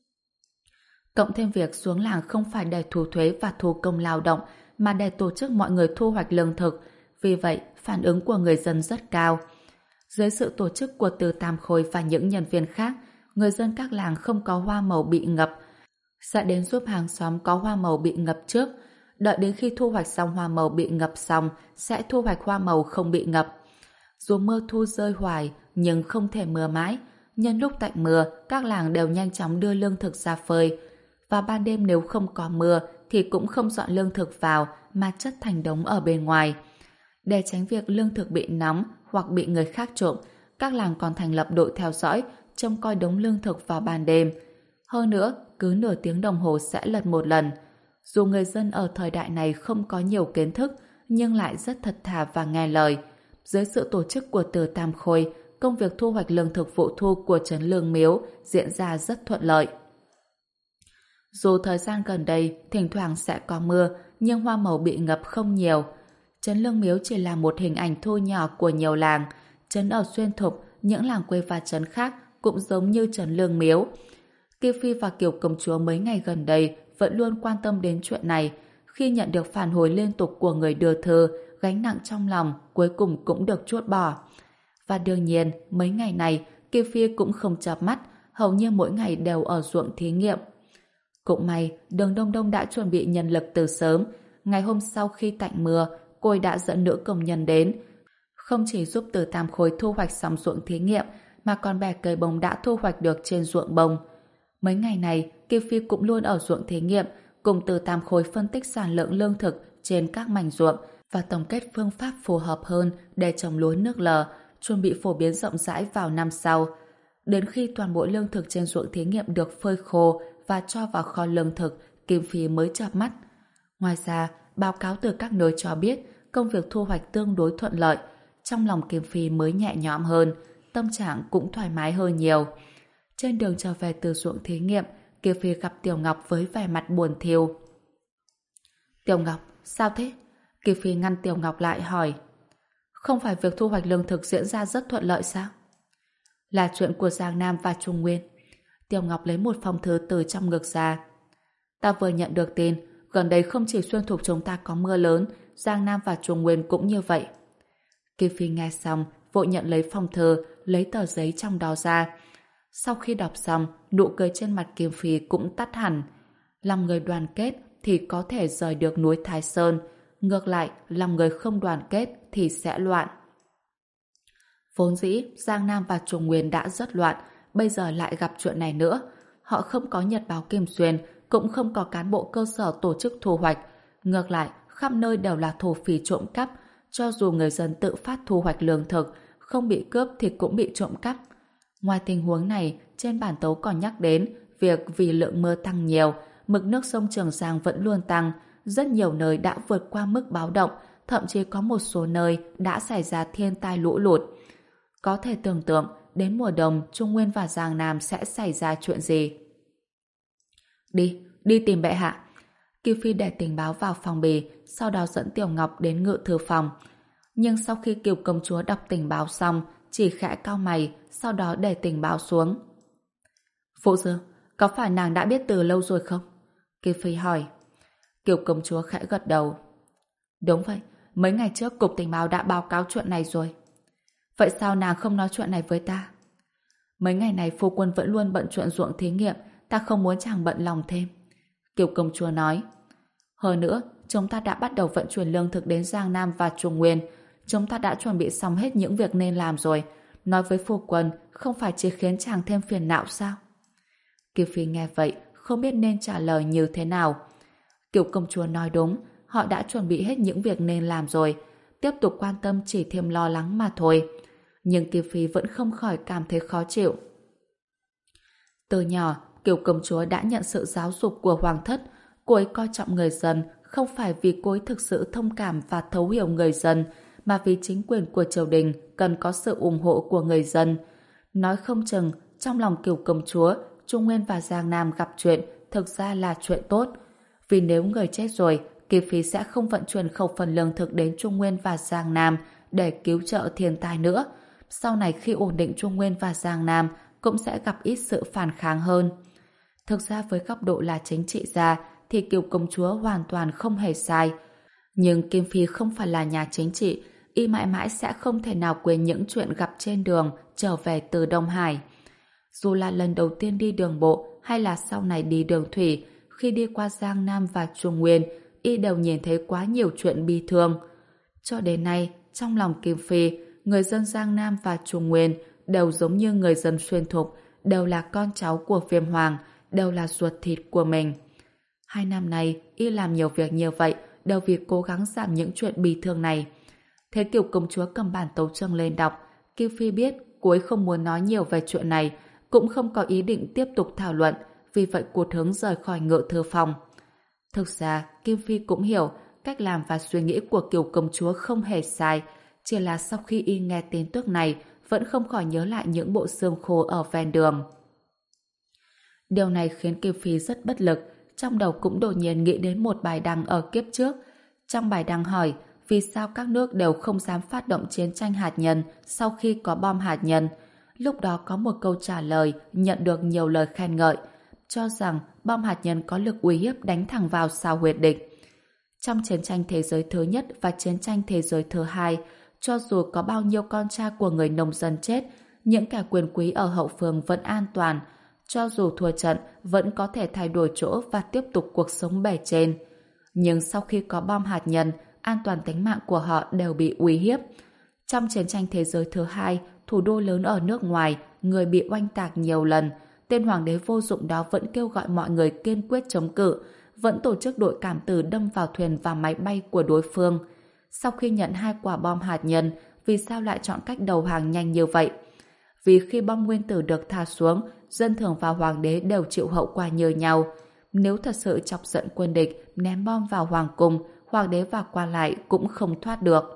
Cộng thêm việc xuống làng không phải để thu thuế và thu công lao động, mà để tổ chức mọi người thu hoạch lương thực. Vì vậy, phản ứng của người dân rất cao. Dưới sự tổ chức của Từ Tam Khôi và những nhân viên khác, người dân các làng không có hoa màu bị ngập, sẽ đến giúp hàng xóm có hoa màu bị ngập trước. Đợi đến khi thu hoạch xong hoa màu bị ngập xong, sẽ thu hoạch hoa màu không bị ngập. Dù mưa thu rơi hoài, nhưng không thể mưa mãi. Nhân lúc tạnh mưa, các làng đều nhanh chóng đưa lương thực ra phơi. Và ban đêm nếu không có mưa, thì cũng không dọn lương thực vào, mà chất thành đống ở bên ngoài. Để tránh việc lương thực bị nóng hoặc bị người khác trộm, các làng còn thành lập đội theo dõi, trông coi đống lương thực vào ban đêm. Hơn nữa, cứ nửa tiếng đồng hồ sẽ lật một lần. Dù người dân ở thời đại này không có nhiều kiến thức, nhưng lại rất thật thà và nghe lời. Dưới sự tổ chức của Từ Tam Khôi, công việc thu hoạch lương thực vụ thu của trấn Lương Miếu diễn ra rất thuận lợi. Dù thời gian gần đây thỉnh thoảng sẽ có mưa, nhưng hoa màu bị ngập không nhiều. Trấn Lương Miếu chỉ là một hình ảnh thu nhỏ của nhiều làng. Trấn ở Xuyên Thục, những làng quê và trấn khác cũng giống như trấn Lương Miếu. Kiều Phi và Kiều Công Chúa mấy ngày gần đây vẫn luôn quan tâm đến chuyện này. Khi nhận được phản hồi liên tục của người đưa thư, gánh nặng trong lòng cuối cùng cũng được chuốt bỏ. Và đương nhiên, mấy ngày này Kiều Phi cũng không chợp mắt, hầu như mỗi ngày đều ở ruộng thí nghiệm. Cũng may, Đường Đông Đông đã chuẩn bị nhân lực từ sớm. Ngày hôm sau khi tạnh mưa, cô ấy đã dẫn nữ công nhân đến. Không chỉ giúp Từ Tam Khôi thu hoạch xong ruộng thí nghiệm, mà còn bẻ cây bông đã thu hoạch được trên ruộng bông. Mấy ngày này, Kiều Phi cũng luôn ở ruộng thí nghiệm, cùng Từ Tam Khôi phân tích sản lượng lương thực trên các mảnh ruộng và tổng kết phương pháp phù hợp hơn để trồng lúa nước lờ, chuẩn bị phổ biến rộng rãi vào năm sau. Đến khi toàn bộ lương thực trên ruộng thí nghiệm được phơi khô và cho vào kho lương thực, Kim Phi mới chợp mắt. Ngoài ra, báo cáo từ các nơi cho biết công việc thu hoạch tương đối thuận lợi. Trong lòng Kim Phi mới nhẹ nhõm hơn, tâm trạng cũng thoải mái hơn nhiều. Trên đường trở về từ ruộng thí nghiệm, Kiều Phi gặp Tiểu Ngọc với vẻ mặt buồn thiêu. Tiểu Ngọc, sao thế? Kiều Phi ngăn Tiểu Ngọc lại hỏi. Không phải việc thu hoạch lương thực diễn ra rất thuận lợi sao? Là chuyện của Giang Nam và Trung Nguyên. Tiểu Ngọc lấy một phong thư từ trong ngực ra. Ta vừa nhận được tin, gần đây không chỉ xuyên thục chúng ta có mưa lớn, Giang Nam và Trung Nguyên cũng như vậy. Kiều Phi nghe xong, vội nhận lấy phong thư, lấy tờ giấy trong đó ra. Sau khi đọc xong, nụ cười trên mặt Kiều Phi cũng tắt hẳn. Lòng người đoàn kết thì có thể rời được núi Thái Sơn, ngược lại, lòng người không đoàn kết thì sẽ loạn. Vốn dĩ, Giang Nam và Trung Nguyên đã rất loạn, bây giờ lại gặp chuyện này nữa. Họ không có nhật báo Kim Xuyên, cũng không có cán bộ cơ sở tổ chức thu hoạch. Ngược lại, khắp nơi đều là thổ phỉ trộm cắp, cho dù người dân tự phát thu hoạch lương thực, không bị cướp thì cũng bị trộm cắp. Ngoài tình huống này, trên bản tấu còn nhắc đến việc vì lượng mưa tăng nhiều, mực nước sông Trường Giang vẫn luôn tăng, rất nhiều nơi đã vượt qua mức báo động, thậm chí có một số nơi đã xảy ra thiên tai lũ lụt. Có thể tưởng tượng, đến mùa đông Trung Nguyên và Giang Nam sẽ xảy ra chuyện gì. Đi, đi tìm bệ hạ. Kiều Phi để tình báo vào phòng bì, sau đó dẫn Tiểu Ngọc đến ngự thư phòng. Nhưng sau khi Kiều công chúa đọc tình báo xong, chỉ khẽ cau mày, sau đó để tình báo xuống. Phụ Dương, có phải nàng đã biết từ lâu rồi không? Kiều Phi hỏi. Kiều công chúa khẽ gật đầu. Đúng vậy, mấy ngày trước cục tình báo đã báo cáo chuyện này rồi. Vậy sao nàng không nói chuyện này với ta? Mấy ngày này phu quân vẫn luôn bận chuyện ruộng thí nghiệm, ta không muốn chàng bận lòng thêm. Kiều công chúa nói. Hơn nữa, chúng ta đã bắt đầu vận chuyển lương thực đến Giang Nam và Trung Nguyên. Chúng ta đã chuẩn bị xong hết những việc nên làm rồi. Nói với phu quân, không phải chỉ khiến chàng thêm phiền não sao? Kiều Phi nghe vậy, không biết nên trả lời như thế nào. Kiều công chúa nói đúng, họ đã chuẩn bị hết những việc nên làm rồi. Tiếp tục quan tâm chỉ thêm lo lắng mà thôi. Nhưng Kiều Phi vẫn không khỏi cảm thấy khó chịu. Từ nhỏ, Kiều công chúa đã nhận sự giáo dục của hoàng thất. Cô ấy coi trọng người dân không phải vì cô ấy thực sự thông cảm và thấu hiểu người dân, mà vì chính quyền của triều đình cần có sự ủng hộ của người dân. Nói không chừng, trong lòng Kiều công chúa, Trung Nguyên và Giang Nam gặp chuyện thực ra là chuyện tốt. Vì nếu người chết rồi, Kiều Phi sẽ không vận chuyển khẩu phần lương thực đến Trung Nguyên và Giang Nam để cứu trợ thiên tai nữa. Sau này khi ổn định Trung Nguyên và Giang Nam cũng sẽ gặp ít sự phản kháng hơn. Thực ra với góc độ là chính trị gia thì Kiều công chúa hoàn toàn không hề sai. Nhưng Kim Phi không phải là nhà chính trị, y mãi mãi sẽ không thể nào quên những chuyện gặp trên đường trở về từ Đông Hải. Dù là lần đầu tiên đi đường bộ hay là sau này đi đường thủy, khi đi qua Giang Nam và Trung Nguyên, y đều nhìn thấy quá nhiều chuyện bi thương. Cho đến nay, trong lòng Kim Phi, người dân Giang Nam và Trung Nguyên đều giống như người dân Xuyên Thục, đều là con cháu của Viêm Hoàng, đều là ruột thịt của mình. Hai năm nay, y làm nhiều việc như vậy, đều vì cố gắng giảm những chuyện bi thương này. Thế Kiều công chúa cầm bản tấu chương lên đọc, Kim Phi biết cô ấy không muốn nói nhiều về chuyện này, cũng không có ý định tiếp tục thảo luận, vì vậy cụt hứng rời khỏi ngự thư phòng. Thực ra, Kim Phi cũng hiểu cách làm và suy nghĩ của Kiều công chúa không hề sai, chỉ là sau khi y nghe tin tức này, vẫn không khỏi nhớ lại những bộ xương khô ở ven đường. Điều này khiến Kim Phi rất bất lực, trong đầu cũng đột nhiên nghĩ đến một bài đăng ở kiếp trước. Trong bài đăng hỏi vì sao các nước đều không dám phát động chiến tranh hạt nhân sau khi có bom hạt nhân. Lúc đó có một câu trả lời nhận được nhiều lời khen ngợi, cho rằng bom hạt nhân có lực uy hiếp đánh thẳng vào sao huyệt địch. Trong chiến tranh thế giới thứ nhất và chiến tranh thế giới thứ hai, cho dù có bao nhiêu con trai của người nông dân chết, những kẻ quyền quý ở hậu phương vẫn an toàn. Cho dù thua trận, vẫn có thể thay đổi chỗ và tiếp tục cuộc sống bề trên. Nhưng sau khi có bom hạt nhân, an toàn tính mạng của họ đều bị uy hiếp. Trong chiến tranh thế giới thứ hai, thủ đô lớn ở nước ngoài, người bị oanh tạc nhiều lần. Tên hoàng đế vô dụng đó vẫn kêu gọi mọi người kiên quyết chống cự, vẫn tổ chức đội cảm tử đâm vào thuyền và máy bay của đối phương. Sau khi nhận hai quả bom hạt nhân, vì sao lại chọn cách đầu hàng nhanh như vậy? Vì khi bom nguyên tử được thả xuống, dân thường và hoàng đế đều chịu hậu quả như nhau. Nếu thật sự chọc giận quân địch, ném bom vào hoàng cung, hoàng đế và qua lại cũng không thoát được.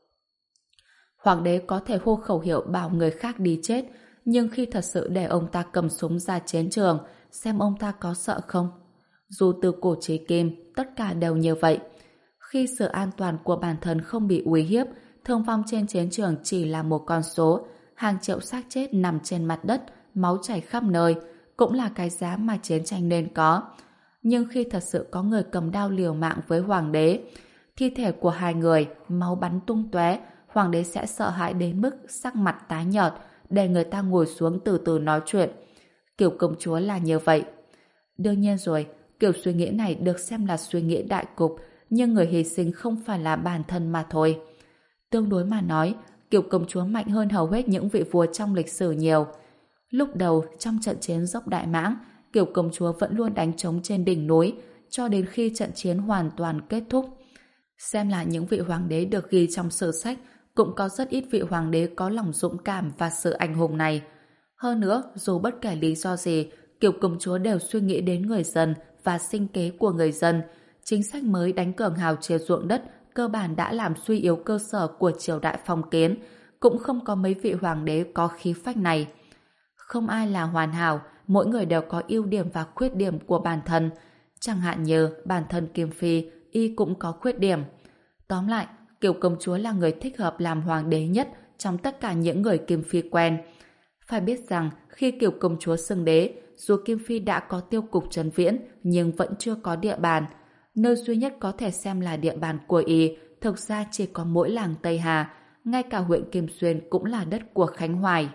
Hoàng đế có thể hô khẩu hiệu bảo người khác đi chết, nhưng khi thật sự để ông ta cầm súng ra chiến trường, xem ông ta có sợ không. Dù từ cổ chí kim, tất cả đều như vậy. Khi sự an toàn của bản thân không bị uy hiếp, thương vong trên chiến trường chỉ là một con số, hàng triệu xác chết nằm trên mặt đất, máu chảy khắp nơi, cũng là cái giá mà chiến tranh nên có. Nhưng khi thật sự có người cầm đao liều mạng với hoàng đế, thi thể của hai người, máu bắn tung tóe, hoàng đế sẽ sợ hãi đến mức sắc mặt tái nhợt, để người ta ngồi xuống từ từ nói chuyện. Kiểu công chúa là như vậy. Đương nhiên rồi, kiểu suy nghĩ này được xem là suy nghĩ đại cục, nhưng người hy sinh không phải là bản thân mà thôi. Tương đối mà nói, kiểu công chúa mạnh hơn hầu hết những vị vua trong lịch sử nhiều. Lúc đầu, trong trận chiến dốc Đại Mãng, kiểu công chúa vẫn luôn đánh trống trên đỉnh núi, cho đến khi trận chiến hoàn toàn kết thúc. Xem là những vị hoàng đế được ghi trong sử sách, cũng có rất ít vị hoàng đế có lòng dũng cảm và sự anh hùng này. Hơn nữa, dù bất kể lý do gì, kiểu công chúa đều suy nghĩ đến người dân và sinh kế của người dân. Chính sách mới đánh cường hào chia ruộng đất cơ bản đã làm suy yếu cơ sở của triều đại phong kiến, cũng không có mấy vị hoàng đế có khí phách này. Không ai là hoàn hảo, mỗi người đều có ưu điểm và khuyết điểm của bản thân. Chẳng hạn như bản thân Kim Phi, y cũng có khuyết điểm. Tóm lại, kiểu công chúa là người thích hợp làm hoàng đế nhất trong tất cả những người Kim Phi quen. Phải biết rằng, khi kiểu công chúa xưng đế, dù Kim Phi đã có tiêu cục trấn viễn, nhưng vẫn chưa có địa bàn. Nơi duy nhất có thể xem là địa bàn của y, thực ra chỉ có mỗi làng Tây Hà, ngay cả huyện Kim Xuyên cũng là đất của Khánh Hoài.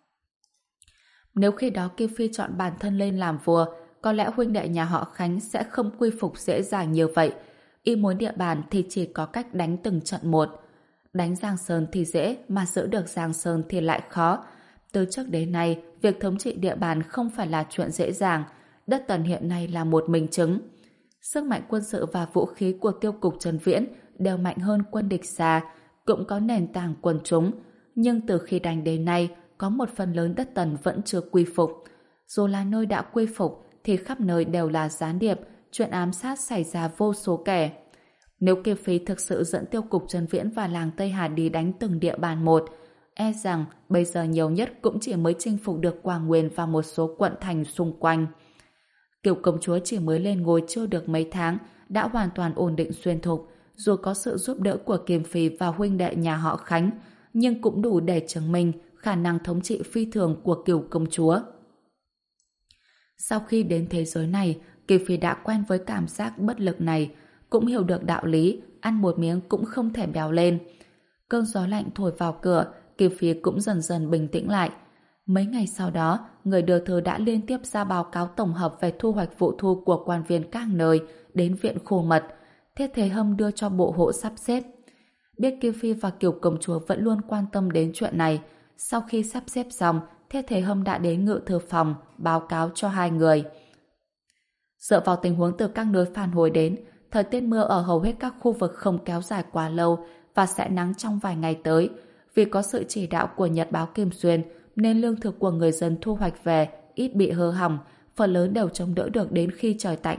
Nếu khi đó Kim Phi chọn bản thân lên làm vua, có lẽ huynh đệ nhà họ Khánh sẽ không quy phục dễ dàng như vậy. Y muốn địa bàn thì chỉ có cách đánh từng trận một. Đánh Giang Sơn thì dễ, mà giữ được Giang Sơn thì lại khó. Từ trước đến nay, việc thống trị địa bàn không phải là chuyện dễ dàng. Đất Tần hiện nay là một minh chứng. Sức mạnh quân sự và vũ khí của tiêu cục Trấn Viễn đều mạnh hơn quân địch xa, cũng có nền tảng quần chúng. Nhưng từ khi đánh đến nay, có một phần lớn đất Tần vẫn chưa quy phục. Dù là nơi đã quy phục, thì khắp nơi đều là gián điệp, chuyện ám sát xảy ra vô số kẻ. Nếu Kim Phi thực sự dẫn tiêu cục Trấn Viễn và làng Tây Hà đi đánh từng địa bàn một, e rằng bây giờ nhiều nhất cũng chỉ mới chinh phục được Quảng Nguyên và một số quận thành xung quanh. Kiểu công chúa chỉ mới lên ngôi chưa được mấy tháng, đã hoàn toàn ổn định Xuyên Thục, dù có sự giúp đỡ của Kim Phi và huynh đệ nhà họ Khánh, nhưng cũng đủ để chứng minh khả năng thống trị phi thường của kiểu công chúa. Sau khi đến thế giới này, Kim Phi đã quen với cảm giác bất lực này, cũng hiểu được đạo lý, ăn một miếng cũng không thể béo lên. Cơn gió lạnh thổi vào cửa, Kim Phi cũng dần dần bình tĩnh lại. Mấy ngày sau đó, người đưa thư đã liên tiếp ra báo cáo tổng hợp về thu hoạch vụ thu của quan viên các nơi đến viện khô mật. Thiết Thế Hâm đưa cho bộ hộ sắp xếp. Biết Kim Phi và Kiều công chúa vẫn luôn quan tâm đến chuyện này, sau khi sắp xếp xong, Thiết Thế Hâm đã đến ngự thư phòng báo cáo cho hai người. Dựa vào tình huống từ các nơi phản hồi đến, thời tiết mưa ở hầu hết các khu vực không kéo dài quá lâu và sẽ nắng trong vài ngày tới. Vì có sự chỉ đạo của Nhật báo Kim Xuyên, nên lương thực của người dân thu hoạch về ít bị hư hỏng, phần lớn đều chống đỡ được đến khi trời tạnh.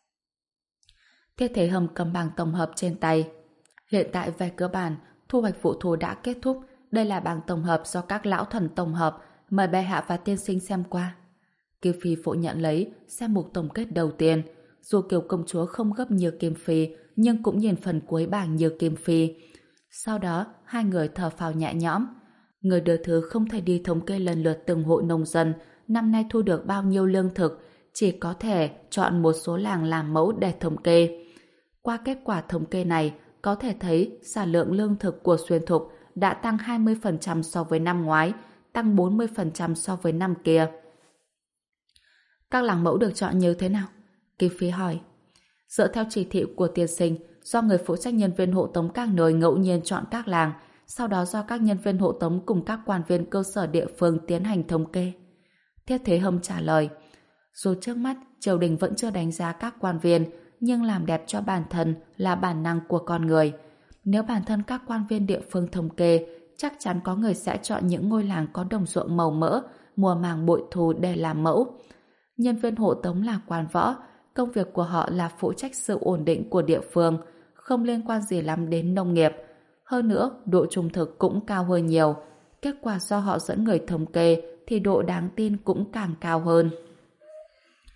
Thiết Thế Hâm cầm bảng tổng hợp trên tay. Hiện tại về cơ bản, thu hoạch vụ thu đã kết thúc. Đây là bảng tổng hợp do các lão thần tổng hợp, mời bệ hạ và tiên sinh xem qua. Kim Phi phụ nhận lấy, xem mục tổng kết đầu tiên. Dù Kiều công chúa không gấp như Kim Phi, nhưng cũng nhìn phần cuối bảng như Kim Phi. Sau đó, hai người thở phào nhẹ nhõm. Người đưa thư không thể đi thống kê lần lượt từng hộ nông dân năm nay thu được bao nhiêu lương thực, chỉ có thể chọn một số làng làm mẫu để thống kê. Qua kết quả thống kê này, có thể thấy sản lượng lương thực của Xuyên Thục đã tăng hai mươi phần trăm so với năm ngoái, tăng bốn mươi phần trăm so với năm kia. Các làng mẫu được chọn như thế nào? Kim Phi hỏi. Dựa theo chỉ thị của tiên sinh, do người phụ trách nhân viên hộ tống các nơi ngẫu nhiên chọn các làng, sau đó do các nhân viên hộ tống cùng các quan viên cơ sở địa phương tiến hành thống kê. Thiết Thế Hâm trả lời. Dù trước mắt, triều đình vẫn chưa đánh giá các quan viên, nhưng làm đẹp cho bản thân là bản năng của con người. Nếu bản thân các quan viên địa phương thống kê, chắc chắn có người sẽ chọn những ngôi làng có đồng ruộng màu mỡ, mùa màng bội thu để làm mẫu. Nhân viên hộ tống là quan võ, công việc của họ là phụ trách sự ổn định của địa phương, không liên quan gì lắm đến nông nghiệp. Hơn nữa, độ trung thực cũng cao hơn nhiều. Kết quả do họ dẫn người thống kê thì độ đáng tin cũng càng cao hơn.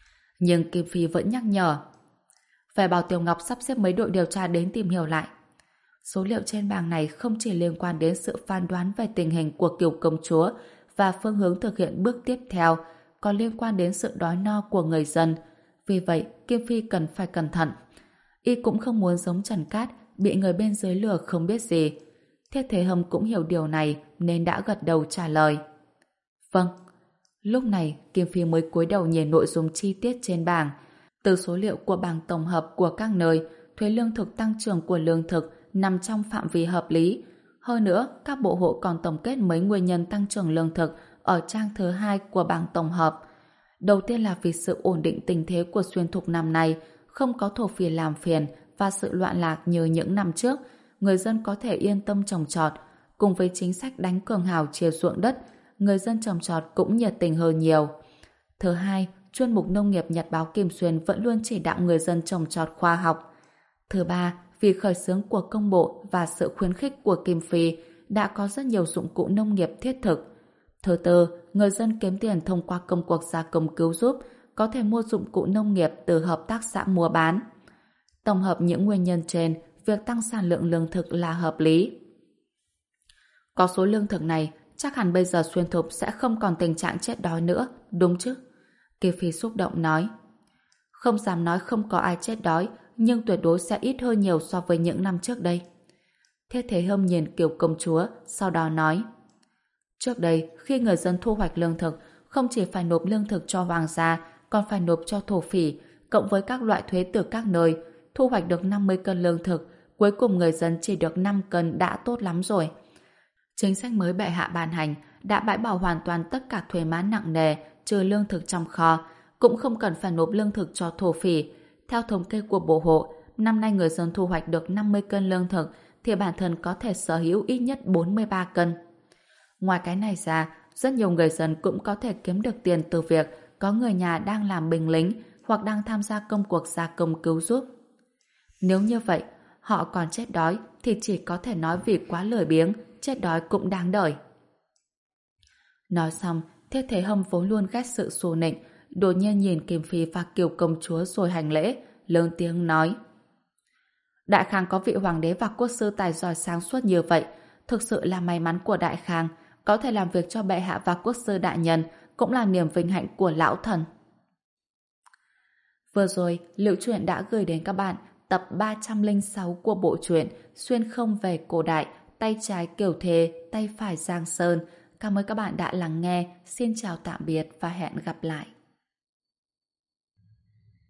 Nhưng Kim Phi vẫn nhắc nhở. Phải bảo Tiểu Ngọc sắp xếp mấy đội điều tra đến tìm hiểu lại. Số liệu trên bảng này không chỉ liên quan đến sự phán đoán về tình hình của Kiều công chúa và phương hướng thực hiện bước tiếp theo, còn liên quan đến sự đói no của người dân. Vì vậy, Kim Phi cần phải cẩn thận. Y cũng không muốn giống Trần Cát, bị người bên dưới lừa không biết gì. Thiết Thế Hâm cũng hiểu điều này nên đã gật đầu trả lời. Vâng. Lúc này, Kim Phi mới cúi đầu nhìn nội dung chi tiết trên bảng. Từ số liệu của bảng tổng hợp của các nơi, thuế lương thực tăng trưởng của lương thực nằm trong phạm vi hợp lý. Hơn nữa, các bộ hộ còn tổng kết mấy nguyên nhân tăng trưởng lương thực ở trang thứ hai của bảng tổng hợp. Đầu tiên là vì sự ổn định tình thế của xuyên thục năm nay, không có thổ phỉ làm phiền và sự loạn lạc như những năm trước, người dân có thể yên tâm trồng trọt. Cùng với chính sách đánh cường hào chia ruộng đất, người dân trồng trọt cũng nhiệt tình hơn nhiều. Thứ hai, chuyên mục nông nghiệp Nhật báo Kim Xuyên vẫn luôn chỉ đạo người dân trồng trọt khoa học. Thứ ba, vì khởi xướng của công bộ và sự khuyến khích của Kim Phi đã có rất nhiều dụng cụ nông nghiệp thiết thực. Thứ tư, người dân kiếm tiền thông qua công cuộc gia công cứu giúp, có thể mua dụng cụ nông nghiệp từ hợp tác xã mua bán. Tổng hợp những nguyên nhân trên, việc tăng sản lượng lương thực là hợp lý. Có số lương thực này, chắc hẳn bây giờ xuyên thục sẽ không còn tình trạng chết đói nữa, đúng chứ? Kim Phi xúc động nói. Không dám nói không có ai chết đói, nhưng tuyệt đối sẽ ít hơn nhiều so với những năm trước đây. Thiết Thế Hâm nhìn Kiều công chúa, sau đó nói. Trước đây, khi người dân thu hoạch lương thực, không chỉ phải nộp lương thực cho hoàng gia, còn phải nộp cho thổ phỉ, cộng với các loại thuế từ các nơi. Thu hoạch được năm mươi cân lương thực, cuối cùng người dân chỉ được năm cân đã tốt lắm rồi. Chính sách mới bệ hạ ban hành đã bãi bỏ hoàn toàn tất cả thuế má nặng nề, trừ lương thực trong kho, cũng không cần phải nộp lương thực cho thổ phỉ. Theo thống kê của bộ hộ, năm nay người dân thu hoạch được năm mươi cân lương thực thì bản thân có thể sở hữu ít nhất bốn mươi ba cân. Ngoài cái này ra, rất nhiều người dân cũng có thể kiếm được tiền từ việc có người nhà đang làm binh lính hoặc đang tham gia công cuộc gia công cứu giúp. Nếu như vậy, họ còn chết đói thì chỉ có thể nói vì quá lười biếng, chết đói cũng đáng đời. Nói xong, Thiết Thế Hâm vốn luôn ghét sự xù nịnh, đột nhiên nhìn Kim Phi và Kiều công chúa rồi hành lễ, lớn tiếng nói. Đại Khang có vị hoàng đế và quốc sư tài giỏi sáng suốt như vậy, thực sự là may mắn của Đại Khang, có thể làm việc cho bệ hạ và quốc sư đại nhân, cũng là niềm vinh hạnh của lão thần. Vừa rồi, Liệu Truyện đã gửi đến các bạn tập ba trăm lẻ sáu của bộ truyện Xuyên không về cổ đại, tay trái Kiều Thề, tay phải Giang Sơn. Cảm ơn các bạn đã lắng nghe. Xin chào tạm biệt và hẹn gặp lại.